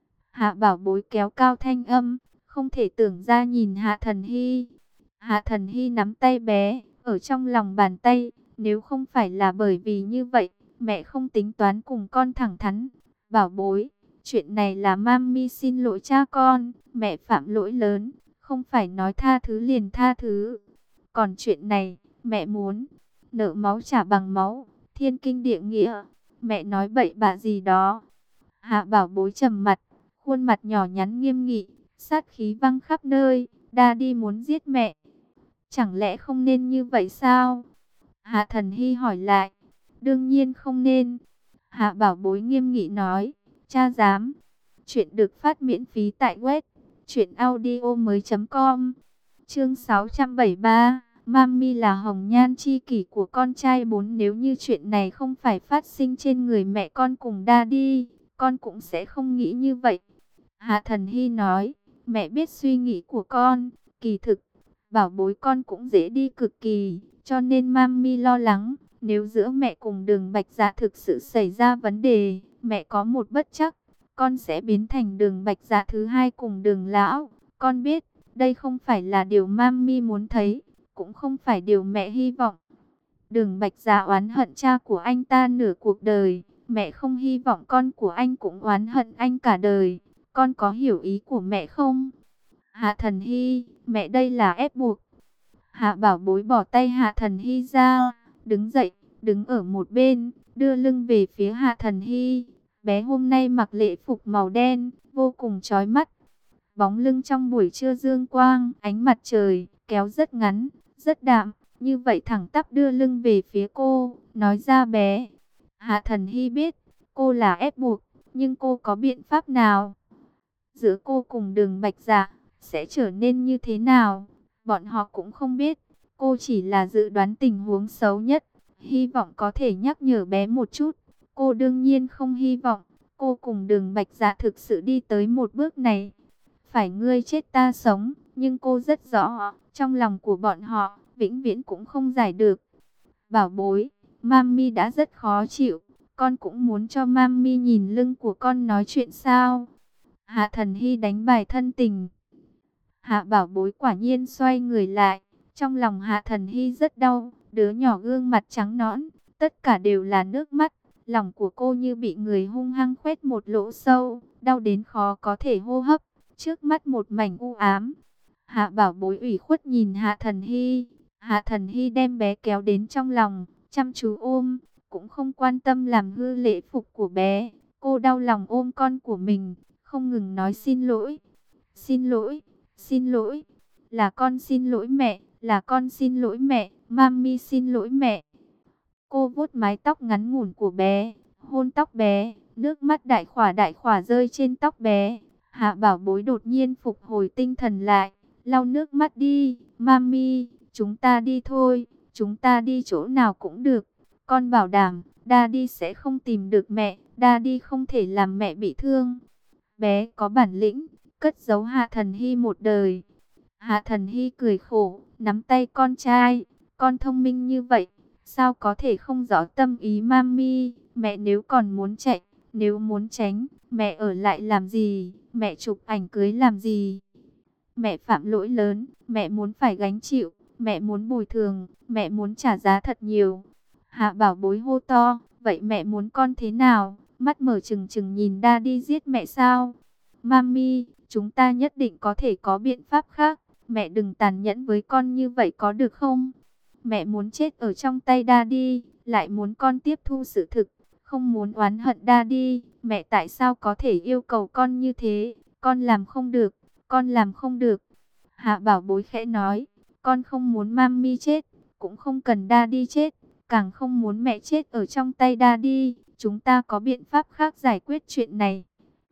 Hạ Bảo Bối kéo cao thanh âm, không thể tưởng ra nhìn Hạ Thần Hy. Hạ Thần Hy nắm tay bé, ở trong lòng bàn tay. Nếu không phải là bởi vì như vậy, mẹ không tính toán cùng con thẳng thắn. Bảo Bối, chuyện này là Mami xin lỗi cha con, mẹ phạm lỗi lớn, không phải nói tha thứ liền tha thứ. Còn chuyện này, mẹ muốn nợ máu trả bằng máu, thiên kinh địa nghĩa, mẹ nói bậy bạ gì đó. Hạ Bảo Bối trầm mặt, khuôn mặt nhỏ nhắn nghiêm nghị, sát khí văng khắp nơi, Daddy muốn giết mẹ. Chẳng lẽ không nên như vậy sao? Hạ Thần Hy hỏi lại. Đương nhiên không nên. Hạ Bảo Bối nghiêm nghị nói. Cha dám. Chuyện được phát miễn phí tại web truyệnaudiomoi.com. Chương 673. Mami là hồng nhan chi kỷ của con trai 4. Nếu như chuyện này không phải phát sinh trên người mẹ con cùng Daddy, con cũng sẽ không nghĩ như vậy. Hạ Thần Hy nói. Mẹ biết suy nghĩ của con. Kỳ thực, Bảo Bối con cũng dễ đi cực kỳ, cho nên Mami lo lắng. Nếu giữa mẹ cùng Đường Bạch Dạ thực sự xảy ra vấn đề, mẹ có một bất trắc, con sẽ biến thành Đường Bạch Dạ thứ hai cùng Đường lão. Con biết, đây không phải là điều Mami muốn thấy, cũng không phải điều mẹ hy vọng. Đường Bạch Dạ oán hận cha của anh ta nửa cuộc đời, mẹ không hy vọng con của anh cũng oán hận anh cả đời. Con có hiểu ý của mẹ không? Hạ Thần Hy, mẹ đây là ép buộc. Hạ Bảo Bối bỏ tay Hạ Thần Hy ra, đứng dậy, đứng ở một bên, đưa lưng về phía Hạ Thần Hy. Bé hôm nay mặc lễ phục màu đen, vô cùng chói mắt. Bóng lưng trong buổi trưa dương quang, ánh mặt trời, kéo rất ngắn, rất đạm. Như vậy thẳng tắp đưa lưng về phía cô, nói ra bé. Hạ Thần Hy biết, cô là ép buộc, nhưng cô có biện pháp nào? Giữa cô cùng Đường Bạch Dạ sẽ trở nên như thế nào? Bọn họ cũng không biết. Cô chỉ là dự đoán tình huống xấu nhất, hy vọng có thể nhắc nhở bé một chút. Cô đương nhiên không hy vọng cô cùng Đường Bạch Dạ thực sự đi tới một bước này. Phải ngươi chết ta sống, nhưng cô rất rõ, trong lòng của bọn họ, vĩnh viễn cũng không giải được. Bảo Bối, Mami đã rất khó chịu, con cũng muốn cho mami nhìn lưng của con nói chuyện sao? Hạ Thần Hy đánh bài thân tình. Hạ Bảo Bối quả nhiên xoay người lại. Trong lòng Hạ Thần Hy rất đau. Đứa nhỏ gương mặt trắng nõn, tất cả đều là nước mắt. Lòng của cô như bị người hung hăng khoét một lỗ sâu, đau đến khó có thể hô hấp. Trước mắt một mảnh u ám. Hạ Bảo Bối ủy khuất nhìn Hạ Thần Hy. Hạ Thần Hy đem bé kéo đến trong lòng, chăm chú ôm, cũng không quan tâm làm hư lễ phục của bé. Cô đau lòng ôm con của mình, không ngừng nói xin lỗi. Xin lỗi, xin lỗi, là con xin lỗi mẹ, là con xin lỗi mẹ, mami xin lỗi mẹ. Cô vuốt mái tóc ngắn ngủn của bé, hôn tóc bé, nước mắt đại khỏa rơi trên tóc bé. Hạ Bảo Bối đột nhiên phục hồi tinh thần lại, lau nước mắt đi, mami, chúng ta đi thôi, chúng ta đi chỗ nào cũng được. Con bảo đảm, Daddy sẽ không tìm được mẹ, Daddy không thể làm mẹ bị thương. Bé có bản lĩnh, cất giấu Hạ Thần Hy một đời. Hạ Thần Hy cười khổ, nắm tay con trai, con thông minh như vậy, sao có thể không rõ tâm ý mami, mẹ nếu còn muốn chạy, nếu muốn tránh, mẹ ở lại làm gì, mẹ chụp ảnh cưới làm gì. Mẹ phạm lỗi lớn, mẹ muốn phải gánh chịu, mẹ muốn bồi thường, mẹ muốn trả giá thật nhiều. Hạ Bảo Bối hô to, vậy mẹ muốn con thế nào? Mắt mở trừng trừng nhìn Daddy giết mẹ sao? Mami, chúng ta nhất định có thể có biện pháp khác. Mẹ đừng tàn nhẫn với con như vậy có được không? Mẹ muốn chết ở trong tay Daddy, lại muốn con tiếp thu sự thực, không muốn oán hận Daddy. Mẹ tại sao có thể yêu cầu con như thế? Con làm không được, con làm không được. Hạ Bảo Bối khẽ nói, con không muốn mami chết, cũng không cần Daddy chết, càng không muốn mẹ chết ở trong tay Daddy. Chúng ta có biện pháp khác giải quyết chuyện này.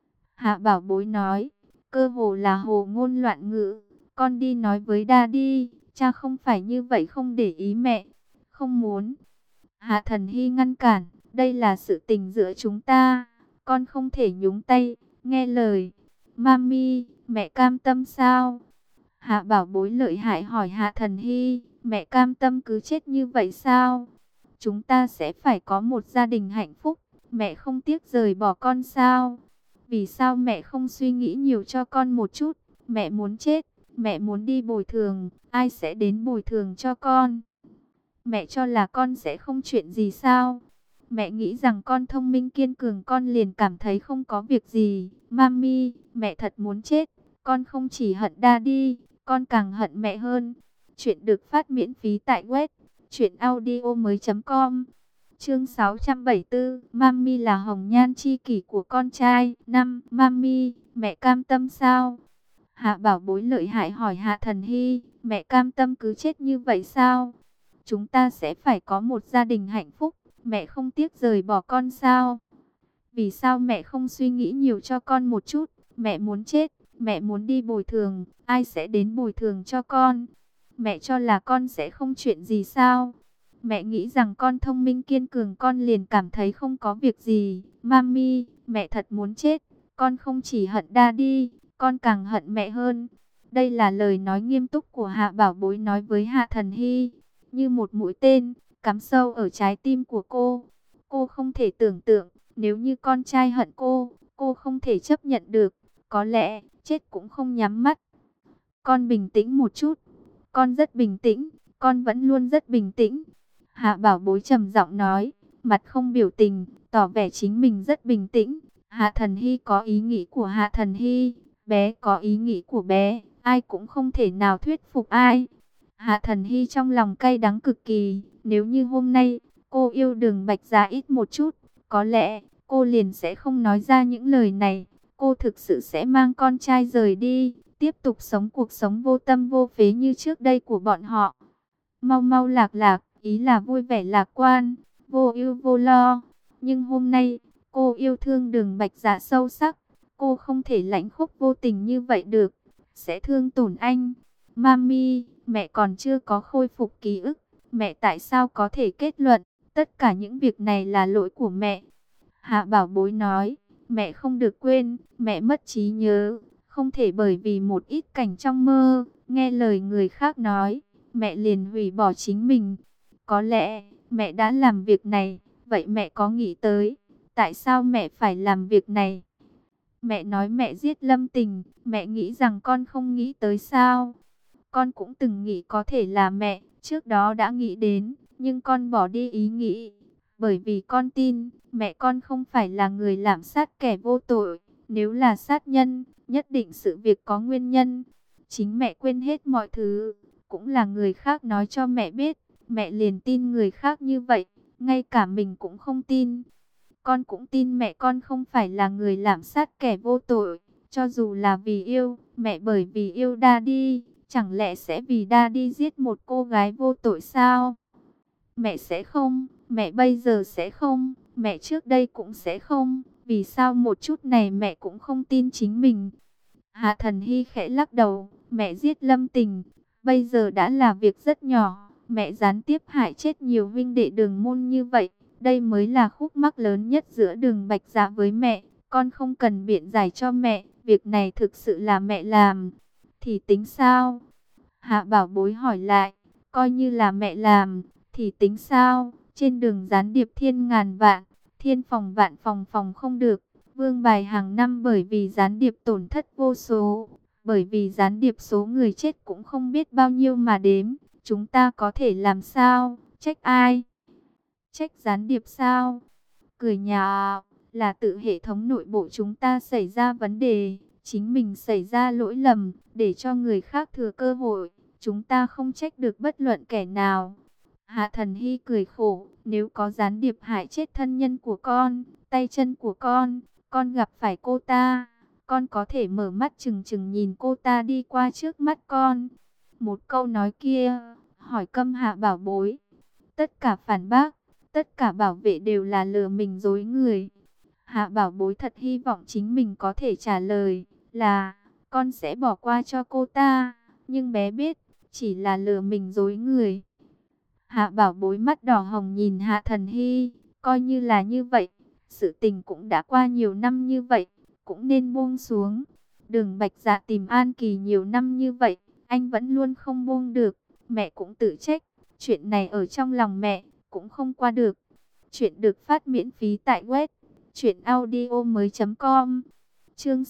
Hạ Bảo Bối nói, cơ hồ là hồ ngôn loạn ngữ. Con đi nói với Daddy, cha không phải như vậy, không để ý mẹ. Không muốn. Hạ Thần Hy ngăn cản, đây là sự tình giữa chúng ta. Con không thể nhúng tay, nghe lời. Mami, mẹ cam tâm sao? Hạ Bảo Bối lợi hại hỏi Hạ Thần Hy, mẹ cam tâm cứ chết như vậy sao? Chúng ta sẽ phải có một gia đình hạnh phúc. Mẹ không tiếc rời bỏ con sao? Vì sao mẹ không suy nghĩ nhiều cho con một chút? Mẹ muốn chết, mẹ muốn đi bồi thường, ai sẽ đến bồi thường cho con? Mẹ cho là con sẽ không chuyện gì sao? Mẹ nghĩ rằng con thông minh kiên cường, con liền cảm thấy không có việc gì. Mami, mẹ thật muốn chết. Con không chỉ hận Daddy, con càng hận mẹ hơn. Chuyện được phát miễn phí tại web truyệnaudiomoi.com. Chương 674, Mami là hồng nhan chi kỷ của con trai. 5. Mami, mẹ cam tâm sao? Hạ Bảo Bối lợi hại hỏi Hạ Thần Hy, mẹ cam tâm cứ chết như vậy sao? Chúng ta sẽ phải có một gia đình hạnh phúc, mẹ không tiếc rời bỏ con sao? Vì sao mẹ không suy nghĩ nhiều cho con một chút? Mẹ muốn chết, mẹ muốn đi bồi thường, ai sẽ đến bồi thường cho con? Mẹ cho là con sẽ không chuyện gì sao? Mẹ nghĩ rằng con thông minh kiên cường, con liền cảm thấy không có việc gì. Mami, mẹ thật muốn chết. Con không chỉ hận Daddy, con càng hận mẹ hơn. Đây là lời nói nghiêm túc của Hạ Bảo Bối nói với Hạ Thần Hy, như một mũi tên, cắm sâu ở trái tim của cô. Cô không thể tưởng tượng, nếu như con trai hận cô không thể chấp nhận được. Có lẽ, chết cũng không nhắm mắt. Con bình tĩnh một chút. Con rất bình tĩnh, con vẫn luôn rất bình tĩnh. Hạ Bảo Bối trầm giọng nói, mặt không biểu tình, tỏ vẻ chính mình rất bình tĩnh. Hạ Thần Hy có ý nghĩ của Hạ Thần Hy, bé có ý nghĩ của bé, ai cũng không thể nào thuyết phục ai. Hạ Thần Hy trong lòng cay đắng cực kỳ, nếu như hôm nay cô yêu Đường Bạch Gia ít một chút, có lẽ cô liền sẽ không nói ra những lời này. Cô thực sự sẽ mang con trai rời đi, tiếp tục sống cuộc sống vô tâm vô phế như trước đây của bọn họ. Mau mau lạc lạc, ý là vui vẻ lạc quan, vô ưu vô lo. Nhưng hôm nay, cô yêu thương Đường Bạch Dạ sâu sắc. Cô không thể lãnh khúc vô tình như vậy được, sẽ thương tổn anh. Mami, mẹ còn chưa có khôi phục ký ức. Mẹ tại sao có thể kết luận, tất cả những việc này là lỗi của mẹ? Hạ Bảo Bối nói, mẹ không được quên, mẹ mất trí nhớ. Không thể bởi vì một ít cảnh trong mơ, nghe lời người khác nói, mẹ liền hủy bỏ chính mình. Có lẽ, mẹ đã làm việc này, vậy mẹ có nghĩ tới tại sao mẹ phải làm việc này? Mẹ nói mẹ giết Lâm Tình, mẹ nghĩ rằng con không nghĩ tới sao? Con cũng từng nghĩ có thể là mẹ, trước đó đã nghĩ đến, nhưng con bỏ đi ý nghĩ. Bởi vì con tin, mẹ con không phải là người lạm sát kẻ vô tội. Nếu là sát nhân, nhất định sự việc có nguyên nhân. Chính mẹ quên hết mọi thứ, cũng là người khác nói cho mẹ biết. Mẹ liền tin người khác như vậy, ngay cả mình cũng không tin. Con cũng tin mẹ con không phải là người lạm sát kẻ vô tội. Cho dù là vì yêu, mẹ bởi vì yêu Daddy, chẳng lẽ sẽ vì Daddy giết một cô gái vô tội sao? Mẹ sẽ không, mẹ bây giờ sẽ không, mẹ trước đây cũng sẽ không. Vì sao một chút này mẹ cũng không tin chính mình? Hạ Thần Hy khẽ lắc đầu, mẹ giết Lâm Tình, bây giờ đã là việc rất nhỏ. Mẹ gián tiếp hại chết nhiều huynh đệ Đường Môn như vậy, đây mới là khúc mắc lớn nhất giữa Đường Bạch Dạ với mẹ. Con không cần biện giải cho mẹ, việc này thực sự là mẹ làm. Thì tính sao? Hạ Bảo Bối hỏi lại, coi như là mẹ làm, thì tính sao? Trên đường gián điệp thiên ngàn vạn, thiên phòng vạn phòng phòng không được. Vương bài hàng năm bởi vì gián điệp tổn thất vô số, bởi vì gián điệp số người chết cũng không biết bao nhiêu mà đếm. Chúng ta có thể làm sao? Trách ai? Trách gián điệp sao? Cười nhạo, là tự hệ thống nội bộ chúng ta xảy ra vấn đề, chính mình xảy ra lỗi lầm, để cho người khác thừa cơ hội. Chúng ta không trách được bất luận kẻ nào. Hạ Thần Hy cười khổ, nếu có gián điệp hại chết thân nhân của con, tay chân của con gặp phải cô ta, con có thể mở mắt trừng trừng nhìn cô ta đi qua trước mắt con. Một câu nói kia, hỏi câm Hạ Bảo Bối. Tất cả phản bác, tất cả bảo vệ đều là lừa mình dối người. Hạ Bảo Bối thật hy vọng chính mình có thể trả lời là con sẽ bỏ qua cho cô ta, nhưng bé biết chỉ là lừa mình dối người. Hạ Bảo Bối mắt đỏ hồng nhìn Hạ Thần Hy, coi như là như vậy, sự tình cũng đã qua nhiều năm như vậy, cũng nên buông xuống. Đường Bạch Dạ tìm An Kỳ nhiều năm như vậy, anh vẫn luôn không buông được, mẹ cũng tự trách, chuyện này ở trong lòng mẹ cũng không qua được. Chuyện được phát miễn phí tại web truyệnaudiomoi.com. Chương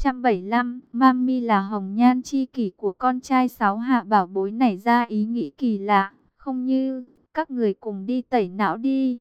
675, Mami là hồng nhan chi kỷ của con trai Sáu. Hạ Bảo Bối nảy ra ý nghĩ kỳ lạ, không như các người cùng đi tẩy não đi.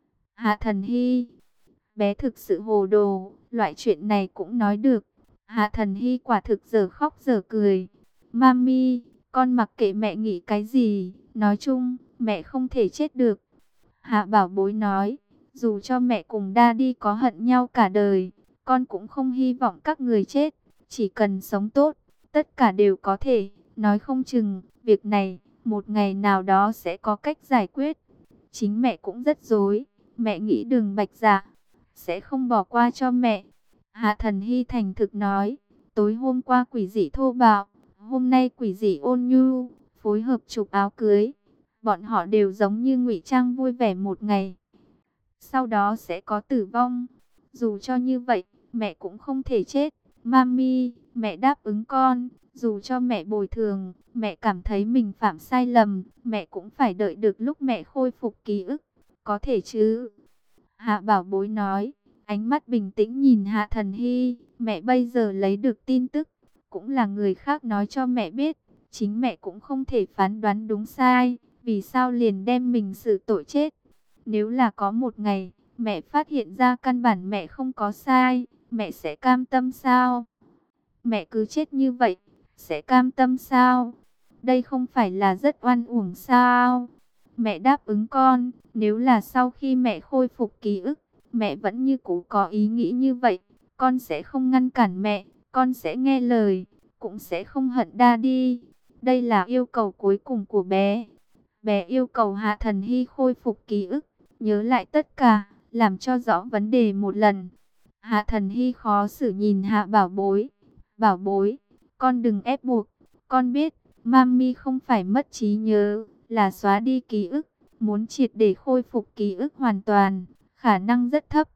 Hạ Thần Hy, bé thực sự hồ đồ, loại chuyện này cũng nói được. Hạ Thần Hy quả thực giờ khóc giờ cười. Mami, con mặc kệ mẹ nghĩ cái gì, nói chung mẹ không thể chết được. Hạ Bảo Bối nói, dù cho mẹ cùng Daddy có hận nhau cả đời, con cũng không hy vọng các người chết, chỉ cần sống tốt, tất cả đều có thể. Nói không chừng, việc này, một ngày nào đó sẽ có cách giải quyết. Chính mẹ cũng rất rối, mẹ nghĩ Đường Bạch Dạ sẽ không bỏ qua cho mẹ. Hạ Thần Hy thành thực nói, tối hôm qua quỷ dị thô bạo, hôm nay quỷ dị ôn nhu, phối hợp chụp áo cưới. Bọn họ đều giống như ngụy trang vui vẻ một ngày, sau đó sẽ có tử vong. Dù cho như vậy, mẹ cũng không thể chết. Mami, mẹ đáp ứng con, dù cho mẹ bồi thường, mẹ cảm thấy mình phạm sai lầm, mẹ cũng phải đợi được lúc mẹ khôi phục ký ức, có thể chứ? Hạ Bảo Bối nói, ánh mắt bình tĩnh nhìn Hạ Thần Hy, mẹ bây giờ lấy được tin tức, cũng là người khác nói cho mẹ biết, chính mẹ cũng không thể phán đoán đúng sai, vì sao liền đem mình xử tội chết. Nếu là có một ngày, mẹ phát hiện ra căn bản mẹ không có sai, mẹ sẽ cam tâm sao? Mẹ cứ chết như vậy, sẽ cam tâm sao? Đây không phải là rất oan uổng sao? Mẹ đáp ứng con, nếu là sau khi mẹ khôi phục ký ức, mẹ vẫn như cũ có ý nghĩ như vậy, con sẽ không ngăn cản mẹ, con sẽ nghe lời, cũng sẽ không hận Daddy. Đây là yêu cầu cuối cùng của bé. Bé yêu cầu Hạ Thần Hy khôi phục ký ức, nhớ lại tất cả, làm cho rõ vấn đề một lần. Hạ Thần Hy khó xử nhìn Hạ Bảo Bối. Bảo Bối, con đừng ép buộc, con biết, Mami không phải mất trí nhớ, là xóa đi ký ức, muốn triệt để khôi phục ký ức hoàn toàn, khả năng rất thấp.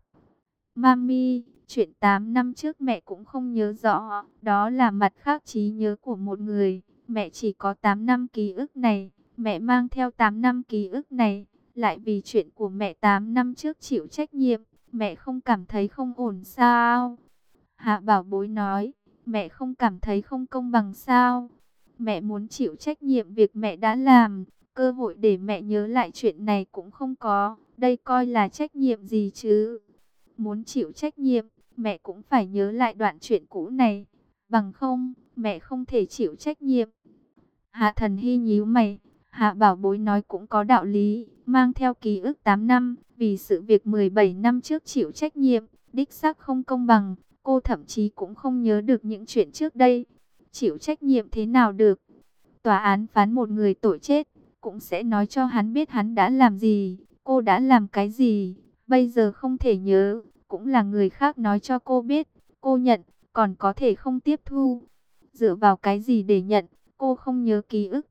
Mami, chuyện 8 năm trước mẹ cũng không nhớ rõ, đó là mặt khác trí nhớ của một người, mẹ chỉ có 8 năm ký ức này, mẹ mang theo 8 năm ký ức này, lại vì chuyện của mẹ 8 năm trước chịu trách nhiệm, Mẹ không cảm thấy không ổn sao? Hạ Bảo Bối nói, mẹ không cảm thấy không công bằng sao? Mẹ muốn chịu trách nhiệm việc mẹ đã làm, cơ hội để mẹ nhớ lại chuyện này cũng không có, đây coi là trách nhiệm gì chứ? Muốn chịu trách nhiệm, mẹ cũng phải nhớ lại đoạn chuyện cũ này, bằng không, mẹ không thể chịu trách nhiệm. Hạ Thần Hy nhíu mày, Hạ Bảo Bối nói cũng có đạo lý, mang theo ký ức 8 năm, vì sự việc 17 năm trước chịu trách nhiệm, đích xác không công bằng, cô thậm chí cũng không nhớ được những chuyện trước đây. Chịu trách nhiệm thế nào được? Tòa án phán một người tội chết, cũng sẽ nói cho hắn biết hắn đã làm gì, cô đã làm cái gì, bây giờ không thể nhớ, cũng là người khác nói cho cô biết, cô nhận, còn có thể không tiếp thu. Dựa vào cái gì để nhận, cô không nhớ ký ức.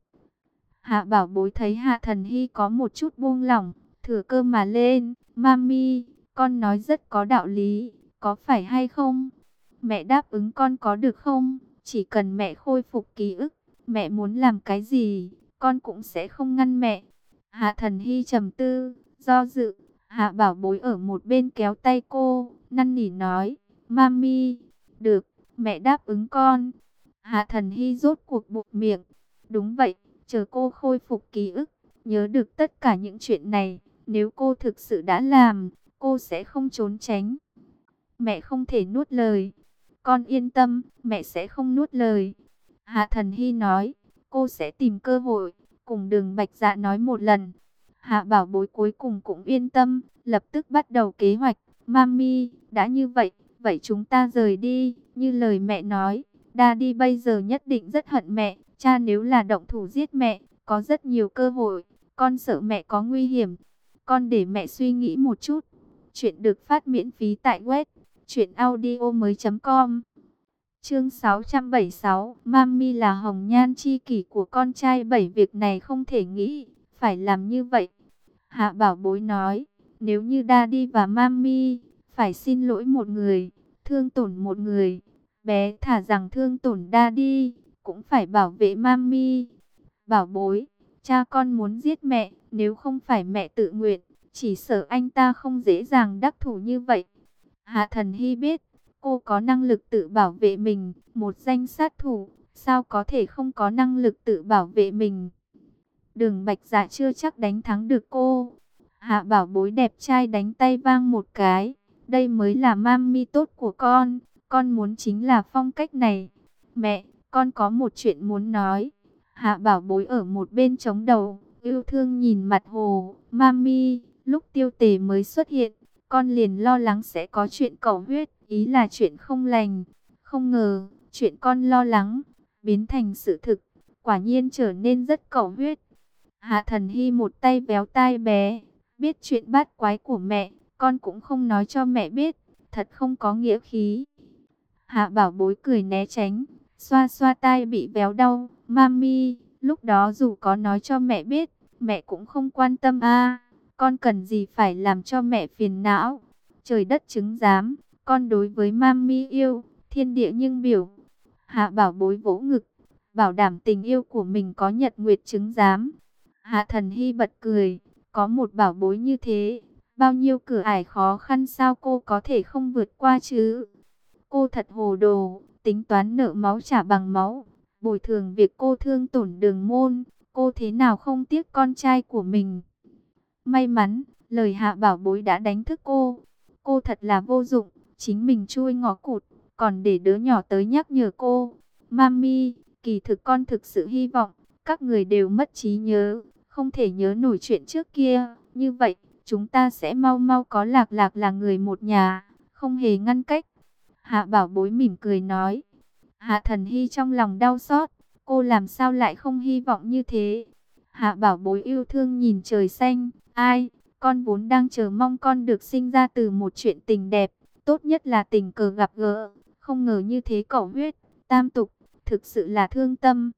Hạ Bảo Bối thấy Hạ Thần Hy có một chút buông lỏng, thừa cơ mà lên, Mami, con nói rất có đạo lý, có phải hay không? Mẹ đáp ứng con có được không? Chỉ cần mẹ khôi phục ký ức, mẹ muốn làm cái gì, con cũng sẽ không ngăn mẹ. Hạ Thần Hy trầm tư, do dự, Hạ Bảo Bối ở một bên kéo tay cô, năn nỉ nói, Mami, được, mẹ đáp ứng con. Hạ Thần Hy rốt cuộc buột miệng, đúng vậy, chờ cô khôi phục ký ức, nhớ được tất cả những chuyện này, nếu cô thực sự đã làm, cô sẽ không trốn tránh. Mẹ không thể nuốt lời. Con yên tâm, mẹ sẽ không nuốt lời. Hạ Thần Hy nói, cô sẽ tìm cơ hội, cùng Đường Bạch Dạ nói một lần. Hạ Bảo Bối cuối cùng cũng yên tâm, lập tức bắt đầu kế hoạch. Mami, đã như vậy, vậy chúng ta rời đi, như lời mẹ nói. Daddy bây giờ nhất định rất hận mẹ, cha nếu là động thủ giết mẹ, có rất nhiều cơ hội, con sợ mẹ có nguy hiểm. Con để mẹ suy nghĩ một chút. Chuyện được phát miễn phí tại web truyệnaudiomoi.com. Chương 676, Mami là hồng nhan chi kỷ của con trai 7, việc này không thể nghĩ, phải làm như vậy. Hạ Bảo Bối nói, nếu như Daddy và Mami phải xin lỗi một người, thương tổn một người, bé thà rằng thương tổn Daddy, cũng phải bảo vệ Mami. Bảo Bối, cha con muốn giết mẹ, nếu không phải mẹ tự nguyện, chỉ sợ anh ta không dễ dàng đắc thủ như vậy. Hạ Thần Hy biết, cô có năng lực tự bảo vệ mình, một danh sát thủ, sao có thể không có năng lực tự bảo vệ mình. Đường Bạch Dạ chưa chắc đánh thắng được cô. Hạ Bảo Bối đẹp trai đánh tay vang một cái, đây mới là mami tốt của con muốn chính là phong cách này. Mẹ, con có một chuyện muốn nói. Hạ Bảo Bối ở một bên chống đầu, yêu thương nhìn mặt hồ. Mami, lúc Tiêu Tề mới xuất hiện, con liền lo lắng sẽ có chuyện cầu huyết, ý là chuyện không lành. Không ngờ, chuyện con lo lắng, biến thành sự thực, quả nhiên trở nên rất cầu huyết. Hạ Thần Hy một tay véo tai bé, biết chuyện bát quái của mẹ, con cũng không nói cho mẹ biết, thật không có nghĩa khí. Hạ Bảo Bối cười né tránh, xoa xoa tai bị véo đau. Mami, lúc đó dù có nói cho mẹ biết, mẹ cũng không quan tâm a. Con cần gì phải làm cho mẹ phiền não. Trời đất chứng giám, con đối với Mami yêu, thiên địa nhưng biểu. Hạ Bảo Bối vỗ ngực, bảo đảm tình yêu của mình có nhật nguyệt chứng giám. Hạ Thần Hy bật cười, có một bảo bối như thế, bao nhiêu cửa ải khó khăn sao cô có thể không vượt qua chứ. Cô thật hồ đồ, tính toán nợ máu trả bằng máu, bồi thường việc cô thương tổn Đường Môn, cô thế nào không tiếc con trai của mình. May mắn, lời Hạ Bảo Bối đã đánh thức cô. Cô thật là vô dụng, chính mình chui ngõ cụt, còn để đứa nhỏ tới nhắc nhở cô. Mami, kỳ thực con thực sự hy vọng, các người đều mất trí nhớ, không thể nhớ nổi chuyện trước kia. Như vậy, chúng ta sẽ mau mau có Lạc Lạc là người một nhà, không hề ngăn cách. Hạ Bảo Bối mỉm cười nói. Hạ Thần Hy trong lòng đau xót, cô làm sao lại không hy vọng như thế. Hạ Bảo Bối yêu thương nhìn trời xanh, ai, con vốn đang chờ mong con được sinh ra từ một chuyện tình đẹp, tốt nhất là tình cờ gặp gỡ, không ngờ như thế cẩu huyết, tam tục, thực sự là thương tâm.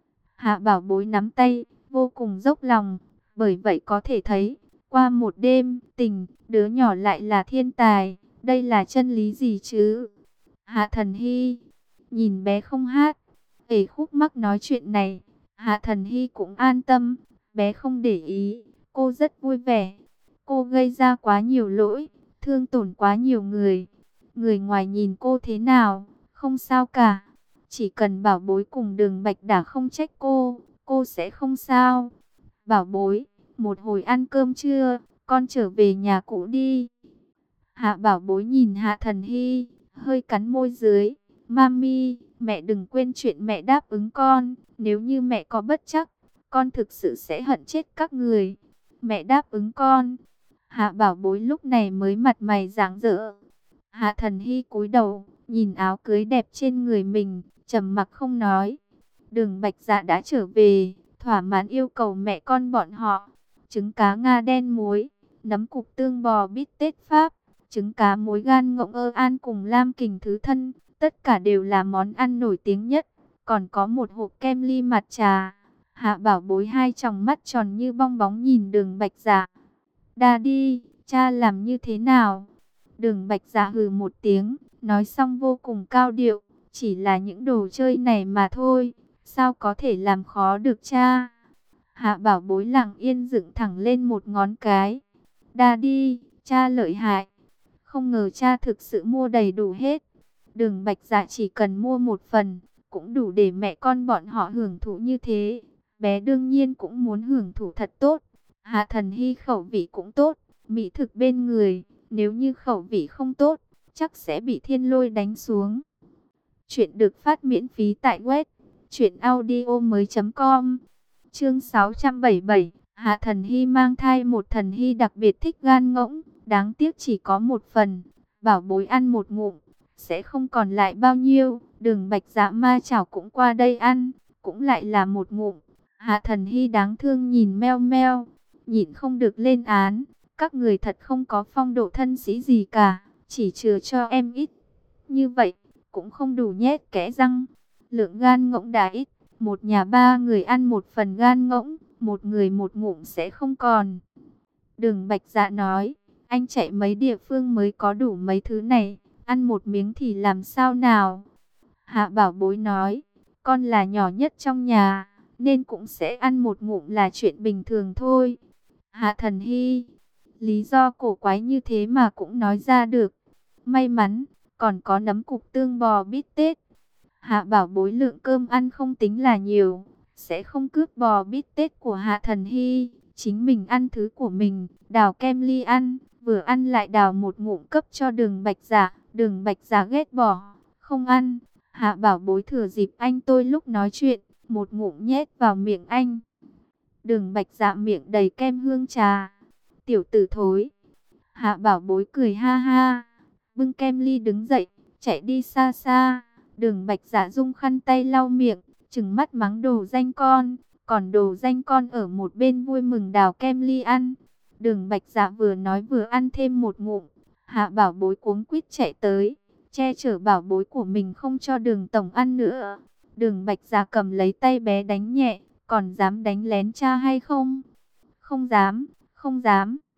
Hạ Bảo Bối nắm tay, vô cùng dốc lòng, bởi vậy có thể thấy, qua một đêm tình, đứa nhỏ lại là thiên tài, đây là chân lý gì chứ? Hạ Thần Hy nhìn bé không hát, ể khúc mắc nói chuyện này, Hạ Thần Hy cũng an tâm, bé không để ý, cô rất vui vẻ. Cô gây ra quá nhiều lỗi, thương tổn quá nhiều người. Người ngoài nhìn cô thế nào, không sao cả. Chỉ cần bảo bối cùng Đường Bạch Đả không trách cô sẽ không sao. Bảo bối, một hồi ăn cơm trưa, con trở về nhà cũ đi. Hạ bảo bối nhìn Hạ Thần Hy, hơi cắn môi dưới. Mami, mẹ đừng quên chuyện mẹ đáp ứng con. Nếu như mẹ có bất trắc, con thực sự sẽ hận chết các người. Mẹ đáp ứng con. Hạ bảo bối lúc này mới mặt mày rạng rỡ. Hạ Thần Hy cúi đầu, nhìn áo cưới đẹp trên người mình, trầm mặc không nói. Đường Bạch Dạ đã trở về, thỏa mãn yêu cầu mẹ con bọn họ. Trứng cá Nga đen muối, nấm cục tương bò bít tết Pháp, trứng cá muối gan ngỗng ơ an cùng lam kình thứ thân, tất cả đều là món ăn nổi tiếng nhất. Còn có một hộp kem ly mặt trà. Hạ bảo bối hai tròng mắt tròn như bong bóng nhìn Đường Bạch Dạ. Daddy, cha làm như thế nào? Đường Bạch Dạ hừ một tiếng, nói xong vô cùng cao điệu, chỉ là những đồ chơi này mà thôi, sao có thể làm khó được cha? Hạ bảo bối lặng yên dựng thẳng lên một ngón cái. Daddy, cha lợi hại. Không ngờ cha thực sự mua đầy đủ hết. Đường Bạch Dạ chỉ cần mua một phần, cũng đủ để mẹ con bọn họ hưởng thụ như thế. Bé đương nhiên cũng muốn hưởng thụ thật tốt. Hạ Thần Hy khẩu vị cũng tốt, mỹ thực bên người, nếu như khẩu vị không tốt, chắc sẽ bị thiên lôi đánh xuống. Chuyện được phát miễn phí tại web truyệnaudiomoi.com. Chương 677, Hạ Thần Hy mang thai. Một Thần Hy đặc biệt thích gan ngỗng, đáng tiếc chỉ có một phần, bảo bối ăn một ngụm, sẽ không còn lại bao nhiêu. Đường Bạch Dạ ma chảo cũng qua đây ăn, cũng lại là một ngụm. Hạ Thần Hy đáng thương nhìn meo meo, nhịn không được lên án. Các người thật không có phong độ thân sĩ gì cả, chỉ chừa cho em ít. Như vậy, cũng không đủ nhét kẽ răng. Lượng gan ngỗng đã ít, một nhà ba người ăn một phần gan ngỗng, một người một ngụm sẽ không còn. Đường Bạch Dạ nói, anh chạy mấy địa phương mới có đủ mấy thứ này, ăn một miếng thì làm sao nào? Hạ bảo bối nói, con là nhỏ nhất trong nhà, nên cũng sẽ ăn một ngụm là chuyện bình thường thôi. Hạ Thần Hy, lý do cổ quái như thế mà cũng nói ra được. May mắn, còn có nấm cục tương bò bít tết. Hạ bảo bối lượng cơm ăn không tính là nhiều, sẽ không cướp bò bít tết của Hạ Thần Hy. Chính mình ăn thứ của mình, đào kem ly ăn, vừa ăn lại đào một ngụm cấp cho Đường Bạch Dạ. Đường Bạch Dạ ghét bỏ, không ăn. Hạ bảo bối thừa dịp anh tôi lúc nói chuyện, một ngụm nhét vào miệng anh. Đường Bạch Dạ miệng đầy kem hương trà. Tiểu tử thối. Hạ bảo bối cười ha ha, bưng kem ly đứng dậy, chạy đi xa xa. Đường Bạch Dạ dung khăn tay lau miệng, trừng mắt mắng đồ danh con. Còn đồ danh con ở một bên vui mừng đào kem ly ăn. Đường Bạch Dạ vừa nói vừa ăn thêm một ngụm. Hạ bảo bối cuống quýt chạy tới, che chở bảo bối của mình không cho Đường tổng ăn nữa. Đường Bạch Dạ cầm lấy tay bé đánh nhẹ, còn dám đánh lén cha hay không? Không dám, không dám.